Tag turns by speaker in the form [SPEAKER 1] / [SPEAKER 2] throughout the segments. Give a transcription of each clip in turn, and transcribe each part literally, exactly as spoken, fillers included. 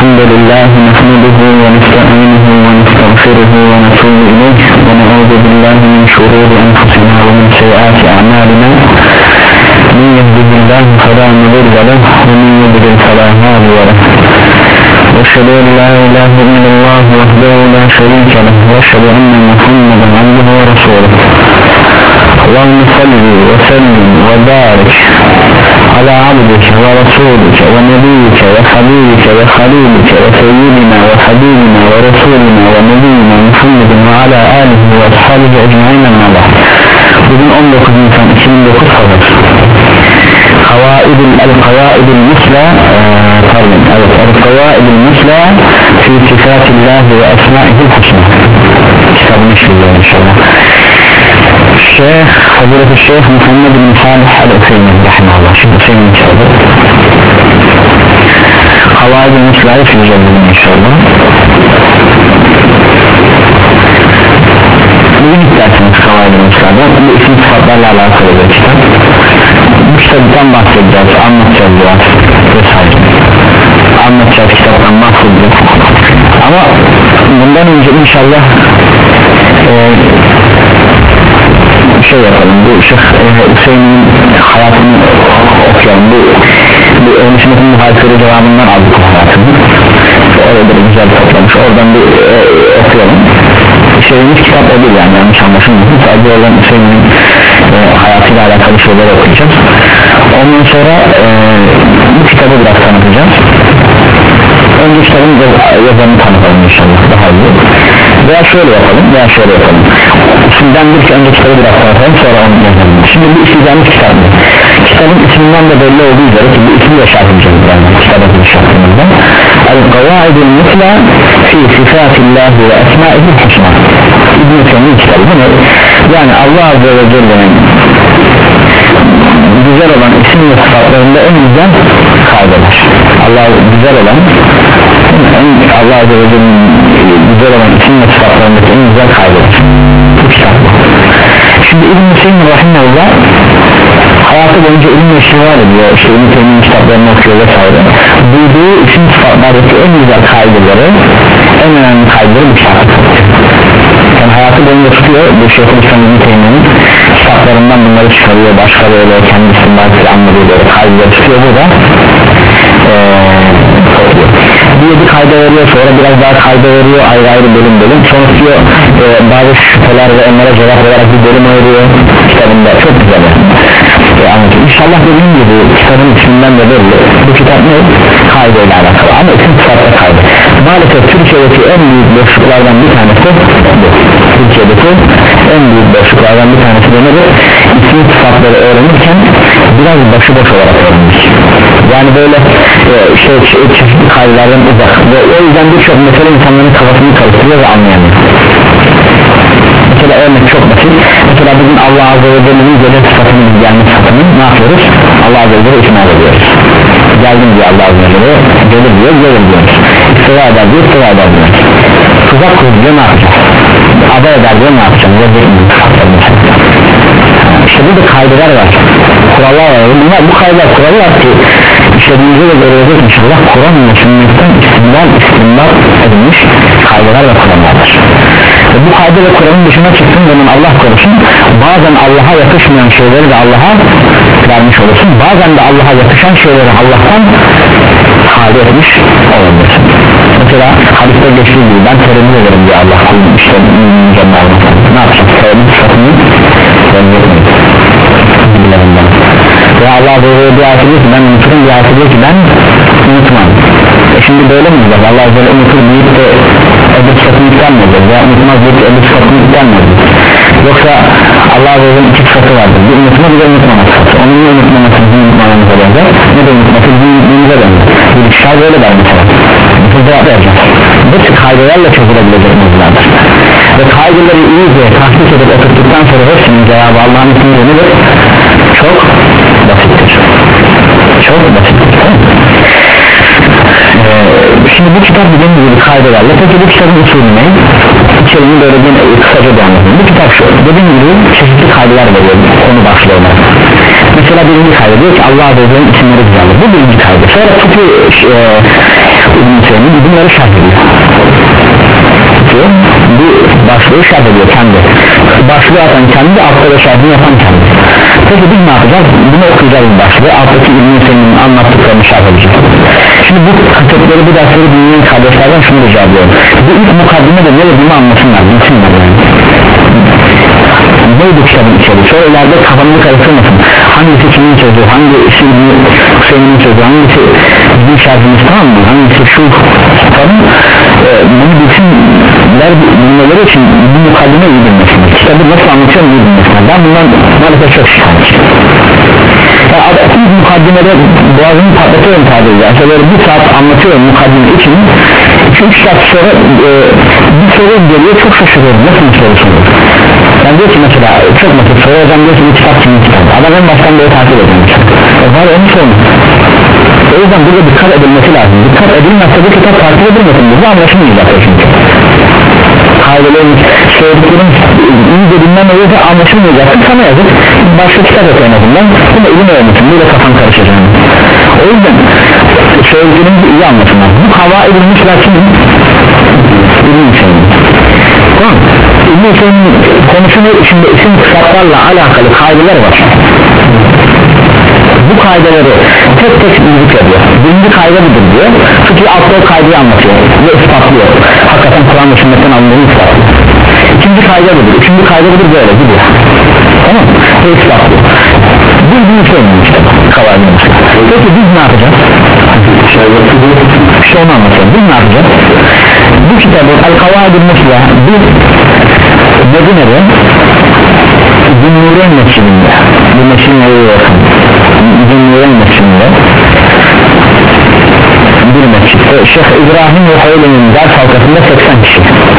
[SPEAKER 1] الحمد لله نحمده ونستعينه ونستغفره ونتوب إليه ونعوذ بالله من شرور أنفسنا ومن سيئات أعمالنا من يهده الله فلا مضل له ومن يضلل فلا هادي له وأشهد أن لا إله إلا الله وحده لا شريك له وأشهد أن محمدا عبده ورسوله اللهم صل وسلم وبارك على عبدك ورسولك ونبيك وحبيبك وخليلك وسيدنا وحبيبنا ورسولنا ونبينا محمد وعلى آله وأصحابه أجمعين أما بعد. Bugün on dokuz Nisan iki bin dokuz Hazır Kavaidul el-Kavaidul Musla pardon evet el-Kavaidul Musla fi sifatillah ve esma'ihil husna kitabını işleyeceğiz inşallah. Şeyh Hazreti Şeyh Muhammed bin Salih el-Hüseyin rahimahullah. Şimdi Hüseyin kitabı Kavaidul Musla'yı işleyeceğiz inşallah. Bugün isterseniz Kavaidul Musla'da bu isim sıfatlarla alakalı bir kitap. Bu kitaptan bahsedeceğiz, anlatacağız biraz vesaire. Anlatacağız, kitaptan bahsedeceğiz. Ama bundan önce inşallah eee şey yapalım, bu Şeyh Hüseyin'in hayatını okuyalım. Bu, bu Ehl-i muhalifleri cevabından aldık hayatını. Orada bir güzel toplamış, oradan bir e, okuyalım. Şeyimiz kitap o değil yani, yanlış anlaşılmasın. Sadece olan Hüseyin'in e, hayatıyla alakalı şeyleri okuyacağız. Ondan sonra e, bu kitabı biraz tanıtacağız. Önce kitabın yazarını tanıtalım inşallah, daha iyi. Veya şöyle yapalım, veya şöyle yapalım. Şimdiden bir ki önce kitabı biraz tanıtalım, sonra onu yazalım. Şimdi bu işleyeceğimiz kitap mı? Kitabın isminden de belli olduğu üzere ki bu ismi de şart edeceğiz yani kitabın şartlarında. El-Kavaidul Musla fi sifatillahi ve esma'ihil husna. İbn-i Teymiye kitabı değil mi? Yani Allah Azze ve Celle'nin güzel olan isim ve sıfatlarında en güzel kaydeler. Allah güzel olan en, Allah Azze ve Celle'nin güzel olan isim ve sıfatlarındaki en güzel kaydeler. Bu kitap. Şimdi İbn-i Hüseyin rahimahullah hayatı boyunca ilim iştigal ediyor, işte İbn-i Teymiye'nin kitaplarını okuyor vesaire. Duyduğu isim sıfatlardaki en güzel kaydeleri, en önemli kaydeleri bu kitap. Yani hayatı boyunca tutuyor, bu Şeyhülislam İbn-i Teymiye'nin kitaplarından bunları çıkarıyor, başka böyle kendi isimlerle anladığı böyle kaydeleri tutuyor. Bu da ee, bir yedi kayda veriyor, sonra biraz daha kayda veriyor, ayrı ayrı bölüm bölüm. Sonra diyor e, bazı şüpheler ve onlara cevap olarak bir bölüm ayırıyor kitabında. Çok güzel e, anlatıyor. İnşallah dediğim gibi kitabın isminden de belli. Bu kitap ne? Kayda ile alakalı ama isim kitapta kayda. Maalesef Türkiye'deki en büyük boşluklardan bir tanesi bu. Türkiye'deki en büyük boşluklardan bir tanesi de nedir? İsim sıfatları öğrenirken biraz başıboş olarak öğrenmiş. Yani böyle e, işte çeşitli kaydelerden uzak ve o yüzden birçok mesele insanların kafasını karıştırıyor ve anlayamıyor. Mesela örnek çok basit. Mesela bugün Allah Azze ve Celle'nin gelir sıfatını, gelme sıfatını ne yapıyoruz? Allah Azze ve Celle isnat ediyoruz. Geldim diyor Allah Azze ve Celle, gelir diyor, gelir diyoruz. İstiva eder diyor, istiva eder diyor. Tuzak kur diyor, ne yapacağız? Ada eder diyor, ne yapacağız? İşte burada kaydeler var, kurallar var. Bunlar, bu kaydeler, kurallar ki işlediğimizde de görülecek inşallah. Kur'an ve sünnetten istimdal, istimdal edilmiş kaydeler ve kurallardır. Ve bu kayde ve Kur'an'ın dışına çıktığın zaman Allah korusun, bazen Allah'a yakışmayan şeyleri de Allah'a vermiş olursun, bazen de Allah'a yakışan şeyleri Allah'tan hali etmiş olabilirsin. Mesela hadiste geçtiği gibi ben terimli ederim diye Allah kulun işte mükemmel ne yapacak? Terimli sıfatını göndermeyin gibilerinden. Ve Allah böyle bir ayet ediyor ki ben unuturum, bir ayet ediyor ki ben unutmam. E şimdi böyle mi olacak? Allah böyle unutur deyip de öbür sıfatını yüklenmeyecek veya unutmaz deyip de öbür sıfatını yüklenmeyecek. Yoksa Allah böyle iki sıfatı vardır, bir unutma bir de unutmama sıfatı. Onun ne unutmaması bizim unutmamamıza benzer, ne de unutması bizim unutmamıza benzer. Bir kişiler böyle der mesela. Bu cevap vereceğiz. Bu tür kaydelerle çözülebilecek mevzulardır. Ve kaydeleri iyice tahkik edip oturttuktan sonra hepsinin cevabı Allah'ın ismiyle nedir? Çok basittir. Çok basittir. Ee, şimdi bu kitap dediğim gibi kaydelerle. Peki bu kitabın usulü ne? İçeriğini böyle bir kısaca bir anlatayım. Bu kitap şu. Dediğim gibi çeşitli kaydeler veriyor konu başlığı olarak. Mesela birinci kaydı diyor ki Allah Azze ve Celle'nin isimleri güzeldir. Bu birinci kaydı. Sonra tutuyor e, İbn-i Teymiye bunları şerh ediyor. Bu başlığı şerh ediyor kendi, başlığı atan kendi, altta da şerhini yapan kendi. Peki biz ne yapacağız? Bunu okuyacağız başlığı, alttaki İbn-i Teymiye'nin anlattıklarını şerh edeceğiz. Şimdi bu kitapları, bu dersleri dinleyen kardeşlerden şunu rica ediyorum: bu ilk mukaddime de ne dediğimi anlasınlar, bilsinler yani. Neydi kitabın içeriği? Sonra ileride kafamını karıştırmasın. Hangisi kimin sözü, hangisi İbn-i Hüseyin'in sözü, hangisi bizim şerhimiz, tamam mı? Hangisi şu kitabın, e, bunu bilsinler, bilmeleri için bu mukaddime iyi bilmesinler. Kitabı nasıl anlatıyorum iyi bilmesinler. Ben bundan maalesef çok şikayetçiyim. Ya adetli mukaddimede boğazını patlatıyorum tabiriyle. Aslında bir saat anlatıyorum mukaddime için, iki üç saat sonra e, bir soru geliyor, çok şaşırıyorum. Nasıl bir soru soruyor? Ben diyor ki mesela, çok basit soru, hocam diyor ki bu kitap kimin kitabı? Adam en baştan böyle takip ediyor. E var onu sorun. O yüzden burada dikkat edilmesi lazım. Dikkat edilmezse bu kitap takip edilmesin. Bu anlaşılmayacak çünkü. Kaydelerin, söylediklerin iyi dediğinden öyle anlaşılmayacak. Sana yazık, başka kitap yok en azından. Buna ilim öğrenmesin, böyle kafan karışacak. O yüzden söylediklerimizi iyi anlasınlar. Bu hava edilmiş lakin İbn-i Hüseyin. Tamam. İbn-i Hüseyin'in konusunu içinde isim sıfatlarla alakalı kaydeler var. Bu kaydeleri tek tek zikrediyor. Birinci kayda budur diyor. Çünkü altta o kaydeyi anlatıyor ve ispatlıyor. Hakikaten Kur'an ve sünnetten alındığını ispatlıyor. İkinci kayda budur, üçüncü kayda budur, böyle gidiyor. Tamam mı? Ve ispatlıyor. Bu İbn-i Hüseyin'in işte kavadimiz. Peki biz ne yapacağız? İşte onu anlatıyorum. Biz ne yapacağız? Bu kitabı El-Kavadil Musla biz Medine'de Zünnûren Mescidinde, bu mescidine yakın Zünnûren Mescidinde bir mescitte Şeyh İbrahim ve Hayli'nin ders halkasında seksen kişi,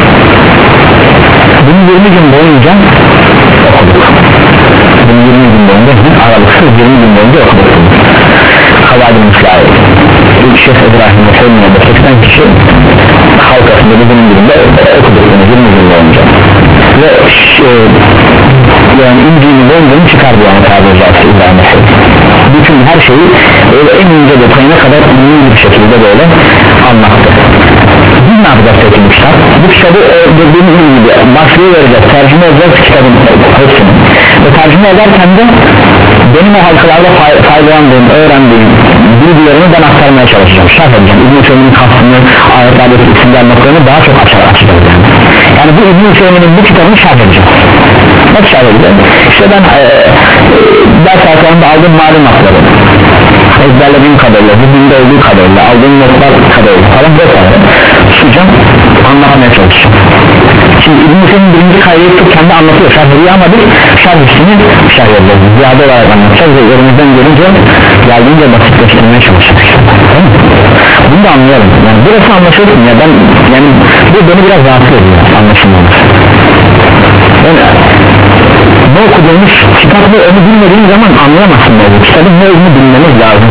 [SPEAKER 1] bunu yirmi gün boyunca okuduk. Bunu yirmi gün boyunca aralıksız yirmi gün boyunca okuduk. Kavadil Musla'yı Şeyh İbrahim ve Hayli'nin seksen kişi halkasında bizim gününde okuduk yirmi gün boyunca ve e, yani İncil'in boyunca çıkardı yani tabiri caizse İbrahim ve Hayli. Bütün her şeyi öyle en ince detayına kadar iyi bir şekilde böyle anlattı. Biz ne yapacağız peki bu kitap? Bu kitabı e, dediğimiz gibi başlığı vereceğiz, tercüme edeceğiz kitabın hepsini ve tercüme ederken de benim o halkalarda fay faydalandığım, öğrendiğim bilgilerini ben aktarmaya çalışacağım, şerh edeceğim. İbn-i Hüseyin'in kastını, ayetlerdeki isimler noktalarını daha çok açar açacağız yani. Yani bu İbn-i Hüseyin'in bu kitabını şerh edeceğim. Nasıl şerh edeceğim? İşte ben e, e, ders halkalarında aldığım malumatları, ezberlediğim kadarıyla, zihnimde olduğu kadarıyla, aldığım notlar kadarıyla falan vesaire tutacağım, anlatmaya çalışacağım. Şimdi İbn-i Hüseyin'in birinci kaydeyi tutup kendi anlatıyor, şerh ediyor ama biz şerh üstünü şerh edeceğiz, ziyade olarak anlatacağız ve elimizden gelince geldiğince basitleştirmeye çalışacağız. Tamam mı? Bunu da anlayalım, yani burası anlaşılsın ya, ben yani bu beni biraz rahatsız ediyor anlaşılmamış. Yani ne okuduğumuz kitabı onu bilmediğin zaman anlayamazsın dedi. Kitabın ne olduğunu bilmemiz lazım.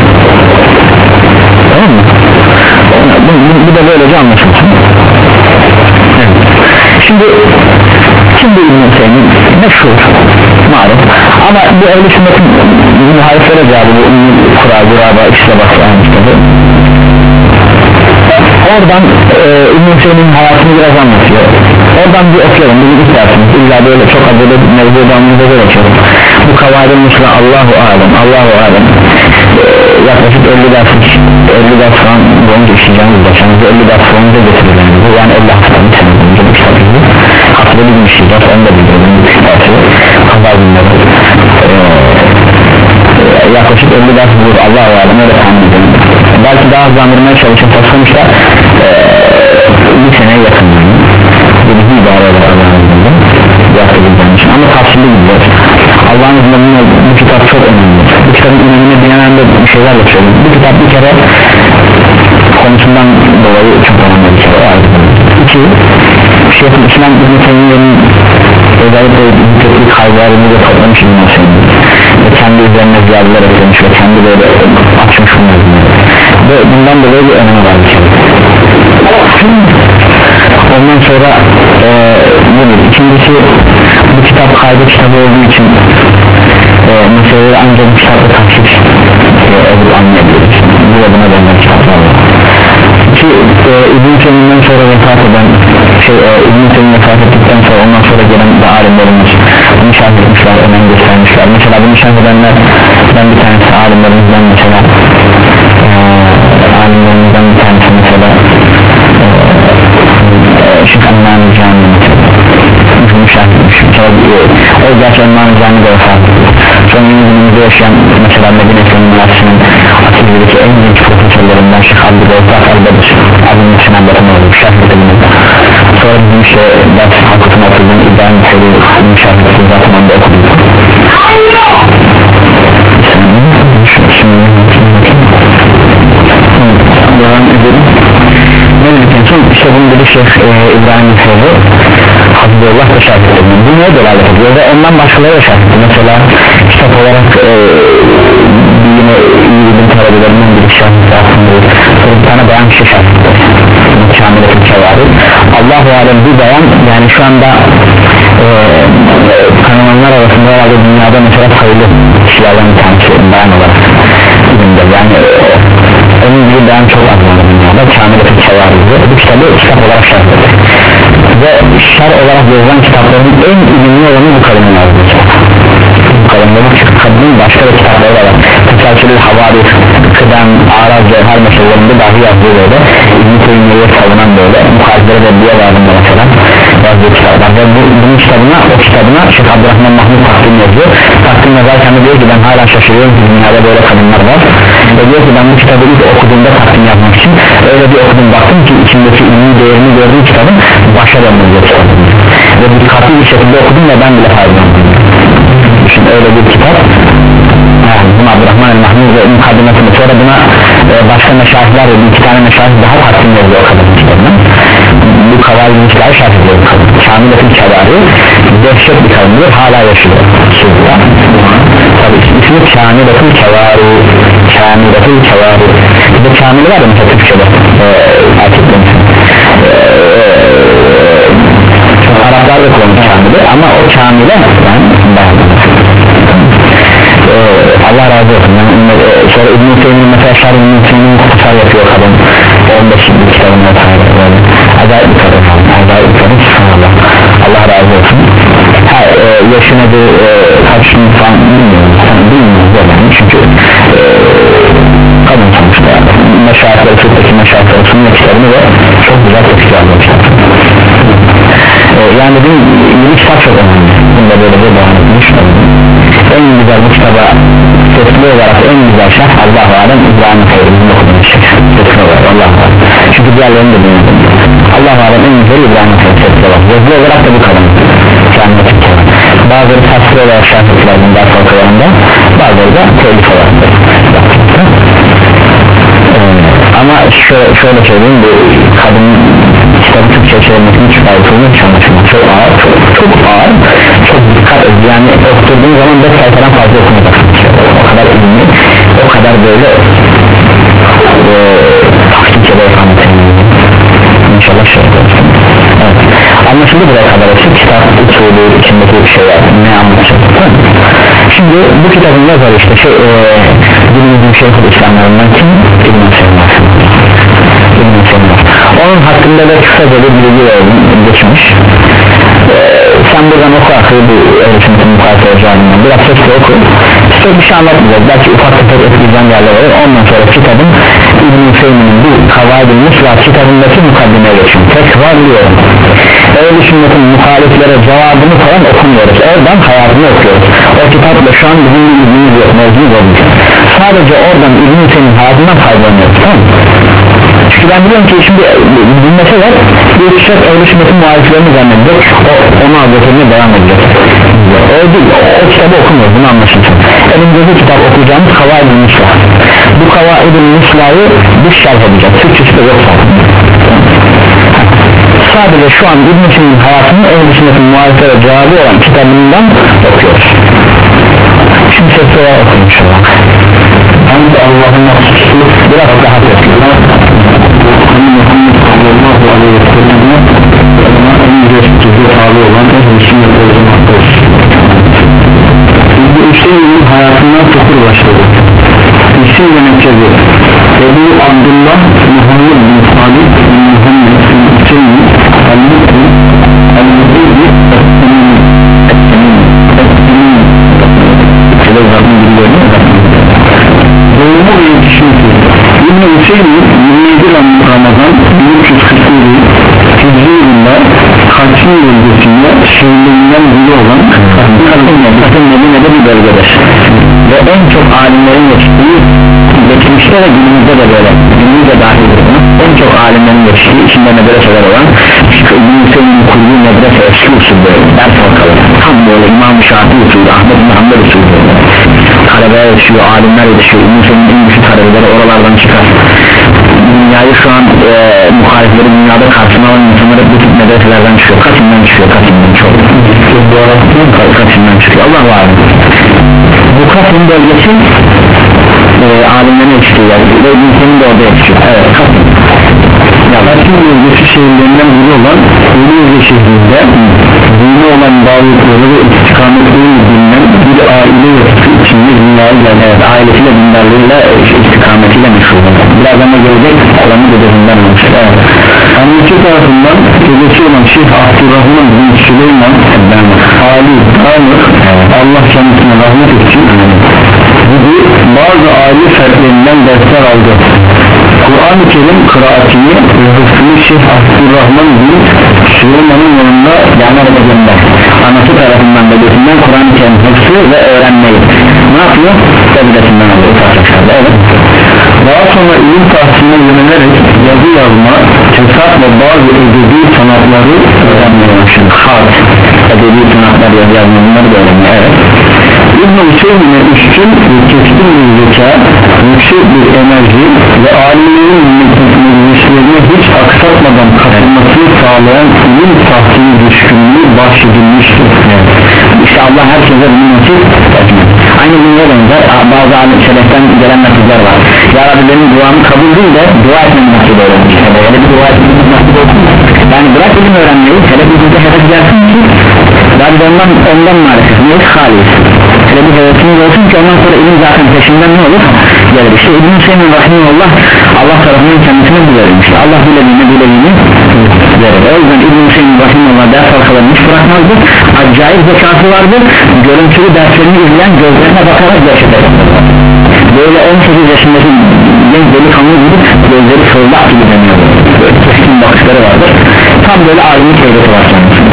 [SPEAKER 1] Tamam mı? Bu, bu, bu da böylece anlaşılsın. Evet. Şimdi şimdi İbn-i Hüseyin'in meşhur malum ama bu ehl-i sünnetin muhaliflere cevabı bu Ümmü Kura, Guraba, İşte Basra'nın kitabı. Oradan e, İbn-i Hüseyin'in hayatını biraz anlatıyor. Oradan bir okuyalım, bir ilk dersimiz illa böyle çok adıyla mevzudanımızda böyle açalım. Bu Kavadil Musla Allahu Alem, Allahu Alem e, yaklaşık elli ders elli ders falan boyunca işleyeceğimiz başımızda elli ders boyunca getirilen bu yani elli haftanın sene boyunca bu kitap gibi haftada bir gün işleyeceğiz, onu da bildirelim bu kitabı Kavadil Musla e, yaklaşık elli ders bulur Allahu Alem, öyle tahmin edelim. Belki daha hızlandırmaya çalışıp sonuçta e, bir seneye yakın yani bir idare eder Allah'ın izniyle yaklaşık için ama tavsiyeli gidiyor. Allah'ın izniyle bu kitap çok önemli. Bu kitabın önemine dinlenen de bir şeylerle söyleyeyim. Bu kitap bir kere konusundan dolayı çok önemli bir kere. İki, Şeyh-i İslam İbn-i Teymiye'nin özellikle zikrettiği kayıtlarını da toplamış İbn-i Hüseyin ve kendi üzerine ziyadeler eklemiş ve kendi böyle açmış bunları ve bundan dolayı bir önemi var bir kere. Ondan sonra e, budur. İkincisi bu kitap kaydı kitabı olduğu için e, meseleleri ancak bu kitapla takip e, edip anlayabiliriz. Bu da buna benzer kitaplar var. Teymi'den sonra vefat eden şey, e, İbn-i Teymi vefat ettikten sonra ondan sonra gelen de alimlerimiz bunu şerh etmişler, önem göstermişler. Mesela bunu şerh edenlerden bir tanesi alimlerimizden mesela e, alimlerimizden bir tanesi mesela e, Şeyh Emmani Cami bunu şerh etmiş. O gerçi Emmani Cami'de vefat etmiş. Sonra günümüzde yaşayan mesela Medine Üniversitesi'nin Asil'deki en genç profesörlerinden Şeyh Abdülazak Al-Bedir Abdülazak Sinan Batın oldu şerh edilmiş. Sonra bizim işte ders hakikatine okuduğum İbrahim Seri şerh edilmiş zaten onda okudum. Devam edelim. Ne dedik en son? İşte bunu dedi Şeyh e, İbrahim Seri Hafizullah da şerh edilmiş. Bu neye delalet ediyor ve ondan başkaları da şerh edilmiş. Mesela kitap olarak e, yine iyi bilim talebelerinden bir şerh edilmiş. Bir tane bayan kişi şerh edilmiş. Kamil-i Kevari Allah-u Alem bir bayan, yani şu anda e, tanımanlar arasında herhalde dünyada mesela sayılı kişilerden bir tanesi bayan olarak yani e, onun gibi bayan çok az var dünyada. Kamil-i Kevari bu kitabı kitap olarak şerh edilmiş ve şer olarak yazılan kitapların en ünlü olanı bu kadının yazdığı bu kadının çünkü kadının başka da kitapları var. Tesalsülü Havadis, Kıdem, Araz ve her meselelerinde dahi yazdığı böyle İbn-i Teymiye'ye savunan böyle muhaliflere de diye vardığında mesela yazdığı kitaplar ve bu, bunun kitabına o kitabına Şeyh Abdurrahman Mahmud takdim yazıyor. Takdim yazarken de diyor ki ben hala şaşırıyorum ki dünyada böyle kadınlar var ve diyor ki ben bu kitabı ilk okuduğumda takdim yapmak için öyle bir okudum, baktım ki içindeki ünlü değerini gördüğüm kitabın başa dönmüyor kitabım ve dikkatli bir şekilde okudum ve ben bile faydalandım. Şimdi öyle bir kitap yani bunu Abdurrahman el-Mahmud ve mukadimesini sonra buna e, başka meşahitler ve bir iki tane meşahit daha takdim ediyor o kadar kitabına. Bu kavalimizler şart ediyor Kamil-i Kevari dehşet bir kadındır, hala yaşıyor tabi ismi Kamil-i Kevari Kamil-i Kevari bir de Kamil var ya mesela Türkçe'de e, erkeklerin e, e, Araplar da kullanır Kamil'i ama o Kamil'e yani e, Allah razı olsun yani, e, sonra İbn-i Teymi'nin mesela Şarj İbn-i Teymi'nin kutusar yapıyor kadın on beş yıllık kitabını böyle acayip bir kadın acayip bir kadın Allah, Allah razı olsun ha, e, yaşı nedir e, kaç yıl falan bilmiyorum yani bilmiyorum yani çünkü e, kadın sonuçta yani meşahitleri Türk'teki meşahitleri sünnetlerini ve çok güzel tepki almışlar e, yani bir yeni kitap çok önemli bunda böyle bir devam etmiş en güzel bu kitaba sesli olarak en güzel şah Allah-u Alem İbrahim Kayır'ın okuduğumuz şey sesli olarak Allah-u Alem çünkü diğerlerini de bilmiyorum Allah-u Alem en güzel İbrahim Kayır sesli olarak sesli olarak da bu kadın bazıları tasvir olarak şah ettiler bunun daha korkularında bazıları da telif olarak ee, ama şöyle, şöyle söyleyeyim bu kadın kitabı Türkçe çevirmesinin hiç faydasını hiç anlaşılmaz çok ağır çok, çok ağır çok dikkat et yani okuduğun zaman beş sayfadan fazla okumayacaksın o kadar ilmi o kadar böyle e, tahkik eder inşallah şey olsun evet. Anlaşıldı buraya kadar olsun kitap usulü içindeki şeyler ne anlatacak şimdi bu kitabın yazarı işte şey e, günümüzün şeyhul İslamlarından kim? İbn-i Seyyid İbn-i Seyyid onun hakkında da kısaca bir bilgi geçmiş ee, sen buradan oku akıyı bu öğretimizin mukayese olacağından biraz sesle oku çok bir şey anlatmayacak belki ufak tefek etkileyeceğim yerler olur ondan sonra kitabın İbn-i Seyyid'in bu Kavaid-i Musla kitabındaki mukaddimeye geçiyorum tekrarlıyorum öyle sünnetin muhaliflere cevabını falan okumuyoruz oradan hayatını okuyoruz o kitapla şu an bizim bir ilgimiz yok mevzumuz olmuş sadece oradan İbn-i Seyyid'in hayatından faydalanıyoruz tamam mı? Çünkü ben biliyorum ki şimdi dinlese var bir kişiler öyle sünnetin muhaliflerini zannedecek o, onu anlatımına devam edecek o değil o, o kitabı okumuyor bunu anlaşılsın elimizde kitap okuyacağımız Kavaid-i Musla bu Kavaid-i Musla'yı biz şerh edeceğiz Türkçesi de yok sadece şu an İbn-i Seyyid'in hayatının öyle sünnetin muhaliflere cevabı olan kitabından okuyoruz şimdi sesli olarak okuyun inşallah Hamd Allah'ın mahsuslu biraz daha sesli Muhammed sallallahu aleyhi ve sellem'e en güzel tabi olan en sünnet olmakta olsun İbn-i Seyyid'in hayatından sıfır başladı İsim ve Mekke'de Ebu Abdullah Muhammed bin Salih bin Muhammed
[SPEAKER 2] İbn-i Hüseyin'in yirmi yedi Ramazan bin üç yüz kırk yedi Hicri yılında Kaçın bölgesinde şehirlerinden biri olan
[SPEAKER 1] Kasım Medine'de bir bölgedir ve en çok alimlerin geçtiği, geçmişte ve günümüzde de böyle, günümüzde dahildir buna, en çok alimlerin geçtiği, içinde medreseler olan İbn-i Hüseyin'in kurduğu medrese eski usulü, ders halkaları tam böyle İmam-ı Şafii usulü, Ahmet bin Hanbel usulü, talebeye yetişiyor, alimler yetişiyor. İbn-i Hüseyin'in en güçlü talebeleri oralardan çıkar. Dünyayı şu an e, muhalifleri dünyada karşısına alan insanlar bu tip medreselerden çıkıyor. Kaçından çıkıyor, kaçından çok kaçından çıkıyor, Allah var. Bu Kasım bölgesi e, alimlerin yetiştiği yer ve İbn-i Hüseyin de orada yetişiyor. Evet, Kasım
[SPEAKER 2] Kasım bölgesi şehirlerinden biri olan Ölüyüzü şehrinde dini olan bağlılıkları ve istikametleri bilinen bir aile yapısı içinde dünyaya geldi.
[SPEAKER 1] Evet, ailesiyle dindarlığıyla istikametiyle meşhur. Birazdan da gelecek olanı dedesinden olmuştur. Evet.
[SPEAKER 2] Annesi tarafından dedesi olan Şeyh Abdurrahman bin Süleyman Ali Tanrı Allah kendisine rahmet etsin gibi bazı aile fertlerinden dersler aldı. Kur'an-ı Kerim kıraatini ve hıfzını Şeyh Abdurrahman bin Süleyman'ın yanında
[SPEAKER 1] yanlar edeceğinde anası tarafından dedesinden Kur'an-ı Kerim hıfzı ve öğrenmeyi ne yapıyor? Dedesinden alıyor. Evet.
[SPEAKER 2] Daha sonra ilim tahsiline yönelerek yazı yazma, tesat ve bazı edebi sanatları öğrenmeye başladı.
[SPEAKER 1] Harf, edebi sanatlar yazı yazma bunları da öğrenmeye. Evet.
[SPEAKER 2] İbn-i Hüseyin'e üstün ve keskin bir zeka, yüksek bir enerji ve alimlerin meclislerine hiç aksatmadan katılmasını sağlayan ilim tahsili düşkünlüğü bahşedilmiştir.
[SPEAKER 1] Evet. İşte Allah herkese bunu nasip etmez. Aynı bununla benzer bazı alim seleften gelen nasipler var. Ya Rabbi benim duamı kabul değil de dua etmem nasip öğrenmiş. Yani bir dua etmem nasip olsun. Yani bırak ilim öğrenmeyi, hele bir günde hedef gelsin ki Rabbi ondan, ondan maalesef neyse halis. Hele bir hedefimiz olsun ki ondan sonra ilim zaten peşinden ne olur? Gelir. İşte İbn-i Hüseyin Rahimullah Allah tarafından kendisine bu verilmiş. Allah dilediğini dilediğini verir. O yüzden İbn-i Hüseyin Rahimullah ders halkalarını hiç bırakmazdı. Acayip zekası vardı. Görüntülü derslerini izleyen gözlerine bakarak gerçekten böyle on sekiz yaşındaki genç delikanlı gibi gözleri fırlak gibi deniyor. Böyle keskin bakışları vardır. Tam böyle alimlik heybeti var kendisi.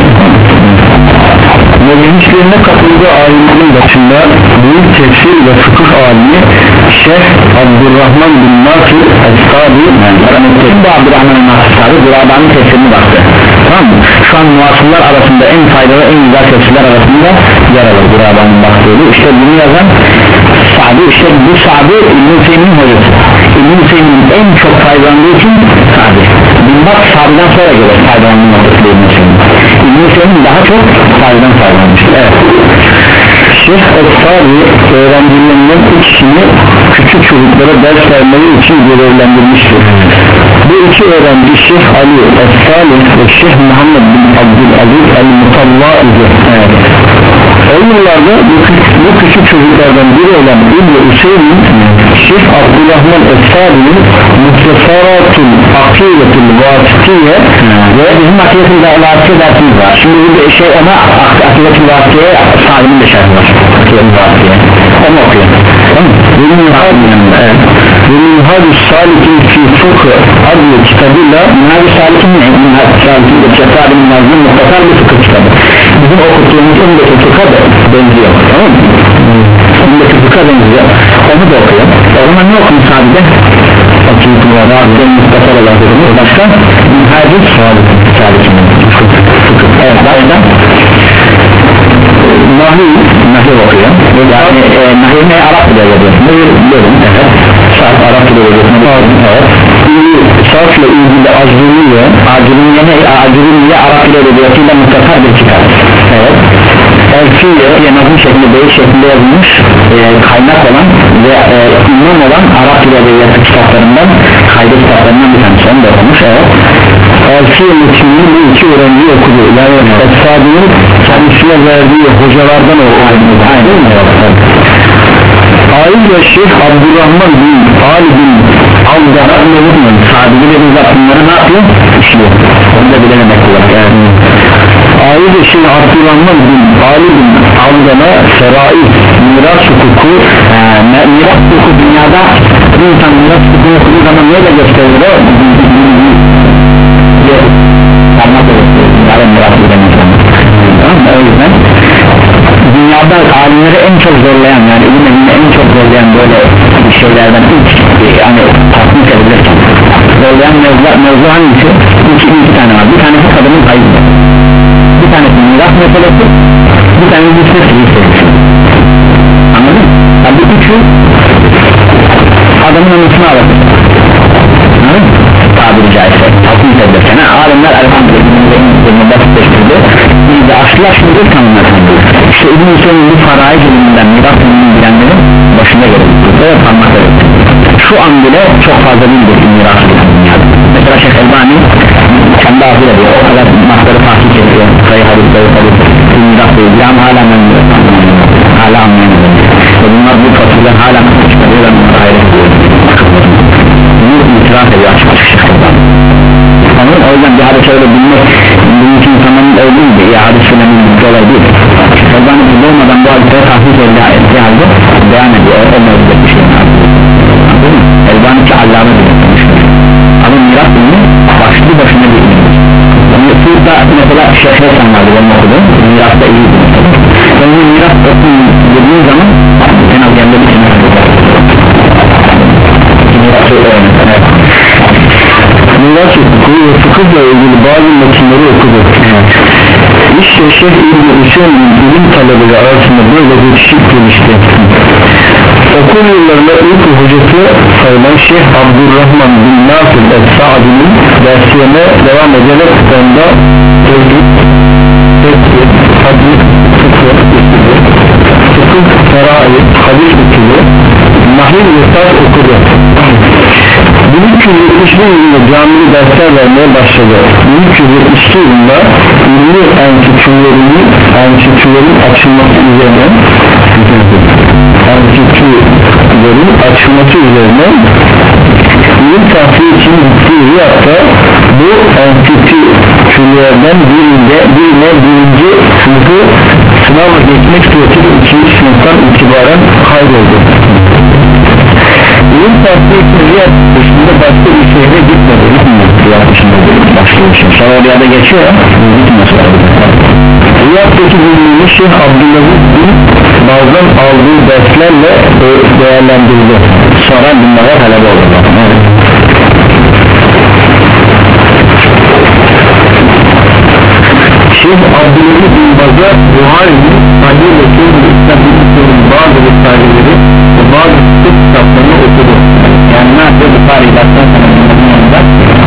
[SPEAKER 2] Meclislerine katıldığı alimlerin başında büyük tefsir ve fıkıh alimi Şeyh Abdurrahman bin Nasir Es-Sadi
[SPEAKER 1] bu Abdurrahman Nasir Guraba'nın tefsirini baktı. Tamam mı? Şu an muasırlar arasında en faydalı en güzel tefsirler arasında yer alır Guraba'nın baktığı. İşte bunu yazan Sa'di, işte bu Sa'di İbn-i Hüseyin'in hocası. İbn-i Hüseyin'in en çok faydalandığı için Sa'di. Bin bak Sa'di'den sonra gelir faydalandığı noktası İbn-i Hüseyin'in. İbn-i Hüseyin'in daha çok faydadan faydalanmıştır. Evet.
[SPEAKER 2] Şeyh Es-Sadi öğrencilerinden ikisini küçük çocuklara ders vermeyi için görevlendirmiştir. Bu iki öğrenci Şeyh Ali Es-Salih ve Şeyh Muhammed bin Abdülaziz El-Mutalla idi. Evet. O yıllarda bu, bu küçük çocuklardan biri olan İbn-i Hüseyin'in Şeyh Abdurrahman Es-Sadi'nin Muhtesaratul Akidetul Vasitiye
[SPEAKER 1] ve bizim Akidetul Vasitiye dersimiz var. Şimdi bir şey ona Akidetul Vasitiye Sadi'nin de şartı var. Akidetul Vasitiye onu okuyor.
[SPEAKER 2] Ve Minhadus Salik'in fi fıkı adlı kitabıyla
[SPEAKER 1] Minhadus Salik'in ne? Minhadus Salik'in de Cesare'nin nazım muhtasar bir fıkıh kitabı. Bizim okuttuğumuz öndeki fıkha da benziyor, tamam mı? Öndeki fıkha benziyor, onu da okuyor. O zaman ne okumuş sadece? Akidetul Vasitiye muhtasar olarak okumuş. Başka? Minhadus Salik'in fıkıh. Evet, başka?
[SPEAKER 2] Nahi
[SPEAKER 1] Nahi okuyor. Yani e, Nahi ne? Arap bile yazıyor. Nahi biliyorum. Evet. Sarf Arap bile yazıyor. Evet.
[SPEAKER 2] Sarfla ilgili Acuriyye
[SPEAKER 1] Acuriyye ne? Acuriyye Arap bile yazıyla muhtasar bir kitap. Evet. Elfiye nazım şeklinde değil şeklinde yazılmış e, kaynak olan ve e, imam olan Arap bile yazı kitaplarından kaydı kitaplarından bir tanesi. Onu da okumuş. Evet.
[SPEAKER 2] Elfiye metinini bu iki öğrenci okudu. Yani Es-Sadi'nin kendisine verdiği hocalardan o aynı.
[SPEAKER 1] Aynen.
[SPEAKER 2] Ayrıca Şeyh Abdurrahman bin Ali bin
[SPEAKER 1] Avdara unutmayın. Sadi'yi ve bizzat bunları ne yapıyor? İşliyor. Onu da bilememek olarak. Yani.
[SPEAKER 2] Ayrıca Şeyh Abdurrahman bin Ali bin Avdara Serai miras hukuku
[SPEAKER 1] e, miras hukuku dünyada
[SPEAKER 2] bir insan miras fıkhını okuduğu zaman neyle gösterilir o?
[SPEAKER 1] Parmak olursa dünyada miras eden insan. Tamam mı? O yüzden dünyada alimleri en çok zorlayan, yani ilim elinde en çok zorlayan böyle şeylerden ilk yani tatmin edebilirsin zorlayan mevzu, mevzu hangisi? İki, iki tane var. Bir tanesi kadının hayızı, bir tanesi miras meselesi, bir tanesi bir sürü. Anladın mı? Yani bu üçü adamın anısını alır. Anladın mı? Tabiri caizse tatmin edebilirsin. Alimler elhamdülillah basitleştirdi. Biz de asla şimdi tanımlar. İşte İbn-i Hüseyin'in bu faraid ilminden, miras ilminden bilenlerin başına gelir. Evet, parmak verir. Şu an bile çok fazla değildir miras ilminden. Mesela Şeyh Elbani kendi ağzıyla diyor, o kadar masları tahkik ediyor. Sayı hadis, sayı hadis, miras değil. Yani hala anlamıyor. Hala anlayamıyor. Ve bunlar bu fasıllar hala nasıl çıkarıyor ve bunlar hayret ediyor. Bunu itiraf ediyor açık açık Şeyh Elbani. Anladın? O yüzden bir hadis öyle bilmek bunun için insanların olduğu gibi ya hadis önemli bir olay değil. Elbani burada olmadan bu hadisleri tahkik ettiği halde devam ediyor. O mevzuda bir şey. Elbani ki Allah'ını bilmiş. Ama miras ilmi başlı başına bir ilmidir. Burada mesela Şeyh Hasan vardı benim okudum. Mirasta iyi bir mesela. Ben bu miras dediğim zaman en az yerinde bir sene mirası öğrenir.
[SPEAKER 2] Miras hukuku ve fıkıhla ilgili bazı metinleri okudu. İşte Şeyh İbn-i Hüseyin'in bilim talebeleri arasında böyle bir kişilik gelişti. Okul yıllarında ilk hocası sayılan Şeyh Abdurrahman bin Nasir Es-Sa'di'nin derslerine devam ederek onda tevhid, tevhid, hadis, fıkıh, fıkıh, feraid, hadis hükümü, nahil ve saz okudu. bin üç yüz yetmiş bir yılında camili dersler vermeye başladı. bin üç yüz yetmiş iki yılında ünlü enstitülerinin enstitülerin açılması üzerine enstitülerin açılması üzerine ilim tahsil için gittiği Riyad'da bu enstitülerden birinde birine birinci sınıfı sınavla geçmek suretiyle ikinci sınıftan itibaren kaydoldu. İlim tahsil için Riyad dışında başka bir şehre gitmedi. Riyad dışında başka bir şehre. Sonra Riyad'a geçiyor ya, gitmesi lazım. Riyad'daki bildiğini Şeyh Abdülaziz bin Baz'dan aldığı derslerle değerlendirdi. Sonra bunlara talep oldu. Evet. Şeyh Abdülaziz bin Baz'a Buhari'nin Sahih ve Kevli İslam'ın bazı risaleleri ve bazı sık kitaplarını okudu. Yani ne yapıyor? Buhari'yi baştan sana bunların yanında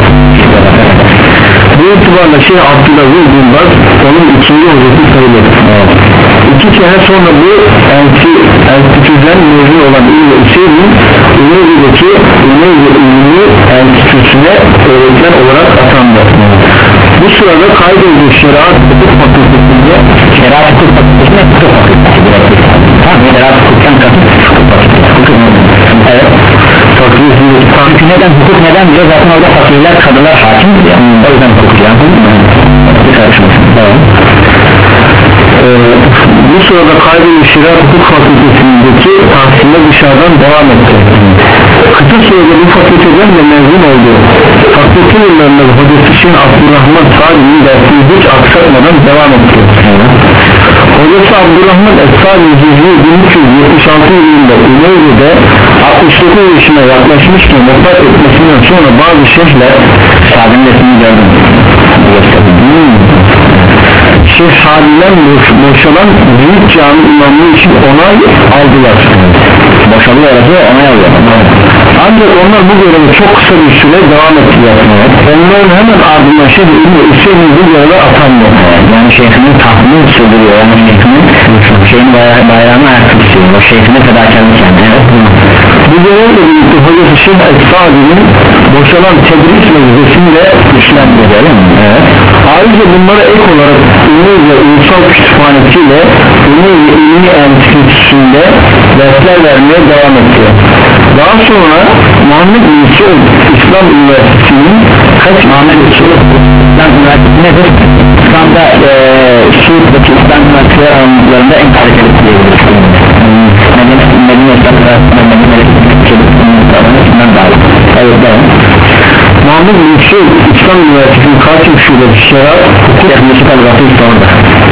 [SPEAKER 2] bu itibarla Şeyh Abdülaziz bin Baz onun ikinci hocası sayılır. İki sene sonra bu enstitüden mezun olan İbn-i Hüseyin'in Üneyli'deki Üneyli İlmi Enstitüsü'ne öğretmen olarak atandı. Bu sırada kaydolduğu Şeriat Hukuk Fakültesi'nde Şeriat Hukuk Fakültesi'ne Hukuk Fakültesi tamam, Şeriat Hukuk'tan kasıt Hukuk evet çünkü neden hukuk neden diyor zaten orada fakirler kadılar hakim diyor o yüzden hukuk yani bir karışmasın tamam. Ee, bu sırada kaydolduğu Şeriat Hukuk Fakültesi'ndeki tahsiline dışarıdan devam etti. Kısa sürede bu fakülteden de mezun oldu. Fakülte yıllarında hocası Şeyh Abdurrahman Sa'di'nin dersini hiç aksatmadan devam etti. Hocası Abdurrahman Es-Sa'di bin üç yüz yetmiş altı yılında Üneyli'de altmış dokuz yaşına yaklaşmışken vefat etmesinden sonra bazı şeyhler Sa'di'nin resmini gördüm. Hmm. Şeyh Sa'di'den boş, boşalan büyük cami imamlığı için onay aldılar. Boşalıyor arası onay alıyorlar. Ancak onlar bu görevi çok kısa bir süre devam ettiler. Onların hemen ardından Şeyh İbn-i Hüseyin'in bu göreve atandı. Yani şeyhinin tahtını sürdürüyor. Yani şeyhinin şeyin bayrağını ayakta tutuyor. O şeyhine fedakarlık yani. Evet. Bu görevle birlikte hocası Şeyh Es-Sa'di'nin boşalan tedris meclisini de güçlendiriyor. Evet. Ayrıca bunlara ek olarak Ünlü'yle Ulusal Kütüphanesi ile Ünlü'yle İlmi Enstitüsü'nde dersler vermeye devam etti. Daha sonra Muhammed Yusuf İslam Üniversitesi'nin kaç Muhammed Yusuf İslam Üniversitesi nedir? İslam'da e, Suud'daki İslam Üniversiteleri alanlarında en kaliteli diyebiliriz. Medine İslam'da Medine İslam'da Muhammed bin Hüseyin İslam Üniversitesi'nin Katip Şubesi Şeriat Hukuk Yaklaşık Al-Gatı İstanbul'da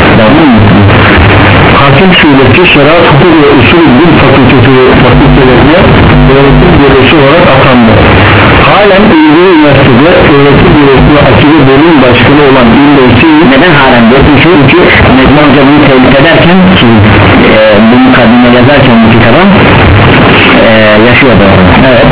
[SPEAKER 2] Katip Şubesi Şeriat Hukuk ve Usul Din Fakültesi Fakültelerine öğretim görevlisi olarak atandı. Halen İlgili Üniversitede öğretim görevlisi ve akide bölüm başkanı olan İlgili Hüseyin neden halen diyor? Çünkü Necmi Hoca bunu tevhid ederken ki e, bunu kadına yazarken bu kitaba e, yaşıyordu. Evet.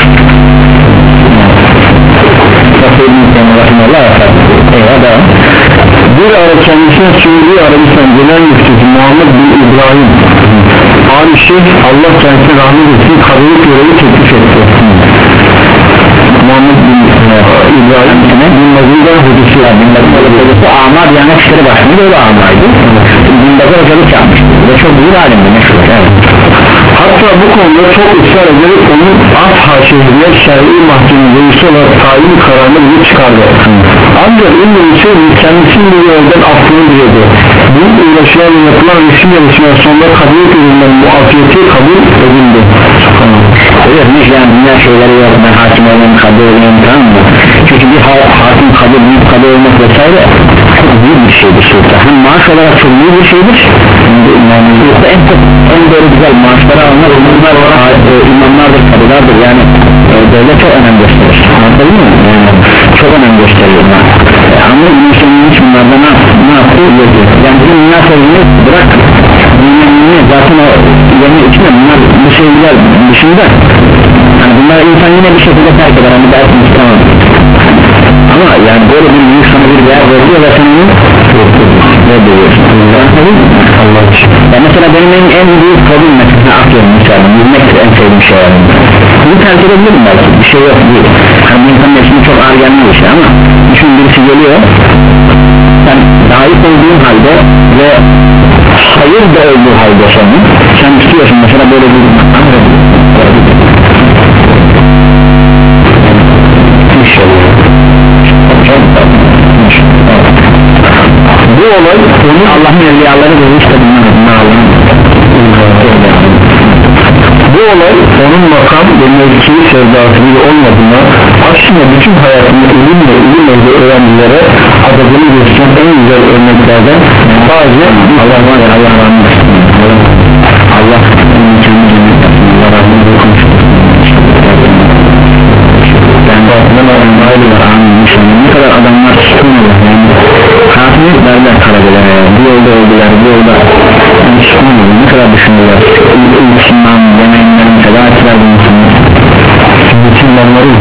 [SPEAKER 2] Bir ara kendisine Suudi Arabistan Genel Müftüsü Muhammed bin İbrahim Ali Şeyh Allah kendisine rahmet etsin kadılık görevi teklif etti. Muhammed bin İbrahim bin Mazlu'dan hocası bin Mazlu'dan hocası Amar yani işleri başında öyle Amar'ydı. Bin Mazlu'dan hocalık yapmıştı ve çok büyük alimdi meşhur. Evet. Hatta bu konuda çok ısrar ederek onun Asha şehrine şer'i mahkeme reisi olarak tayin kararını bile çıkardı. Ancak İbn-i Hüseyin kendisinin bir yoldan aklını bilirdi. Büyük uğraşılan ve yapılan resim yarışmalar sonunda kabul edilen muafiyeti kabul edildi. Öyle yani dünya şeyleri yok, ben hakim olayım, kabul olayım, tamam mı? Çünkü bir ha hakim kabul, büyük kabul olmak vesaire çok büyük bir şeydir şurada. Hem maaş olarak çok büyük bir şeydir, yani yoksa en çok en böyle güzel maaşları alanlar imamlar olarak e, imamlardır, kadılardır yani e, devlet çok önem gösterir. Anladın mı? Yani çok önem gösteriyor. E, ama insanın hiç bunlarda ne, ne yaptığı yok. Yani bizim dünya sevgini bırak, dünyanın zaten o yeni içinde bunlar bu şeyler dışında. Yani bunlar insan yine bir şekilde terk eder, hani dersin istemem. Ama yani böyle bir büyük sana bir değer veriyor ve sen onu reddediyorsun. Allah için. Yani mesela benim en, en büyük problem mesela atıyorum mesela yüzmektir en sevdiğim şey yani. Bunu terk edebilirim belki bir şey yok değil. Hani insanın hepsini çok ağır gelmiyor bir şey ama düşün birisi geliyor sen dahil olduğun halde ve hayır da olduğu halde senin sen istiyorsun mesela böyle bir bu olay onun Allah'ın evliyaları ve işte bunlar bu olay onun makam ve mevki sevdasıyla olmadığına aksine bütün hayatını ilim ve ilim ehli öğrencilere adadını gösteren en güzel örneklerden bazı Allah var ya Allah rahmet etsin Allah imkanı cennet etsin Allah rahmet etsin ben de aklımda aile var amin ne kadar adamlar çıkmıyorlar yani hayatını derler karadeler bu yolda öldüler bu yolda yani çıkmıyorlar ne kadar düşünüyorlar uyusundan yemeğinlerin feda ettiler bu insanlar bütün onları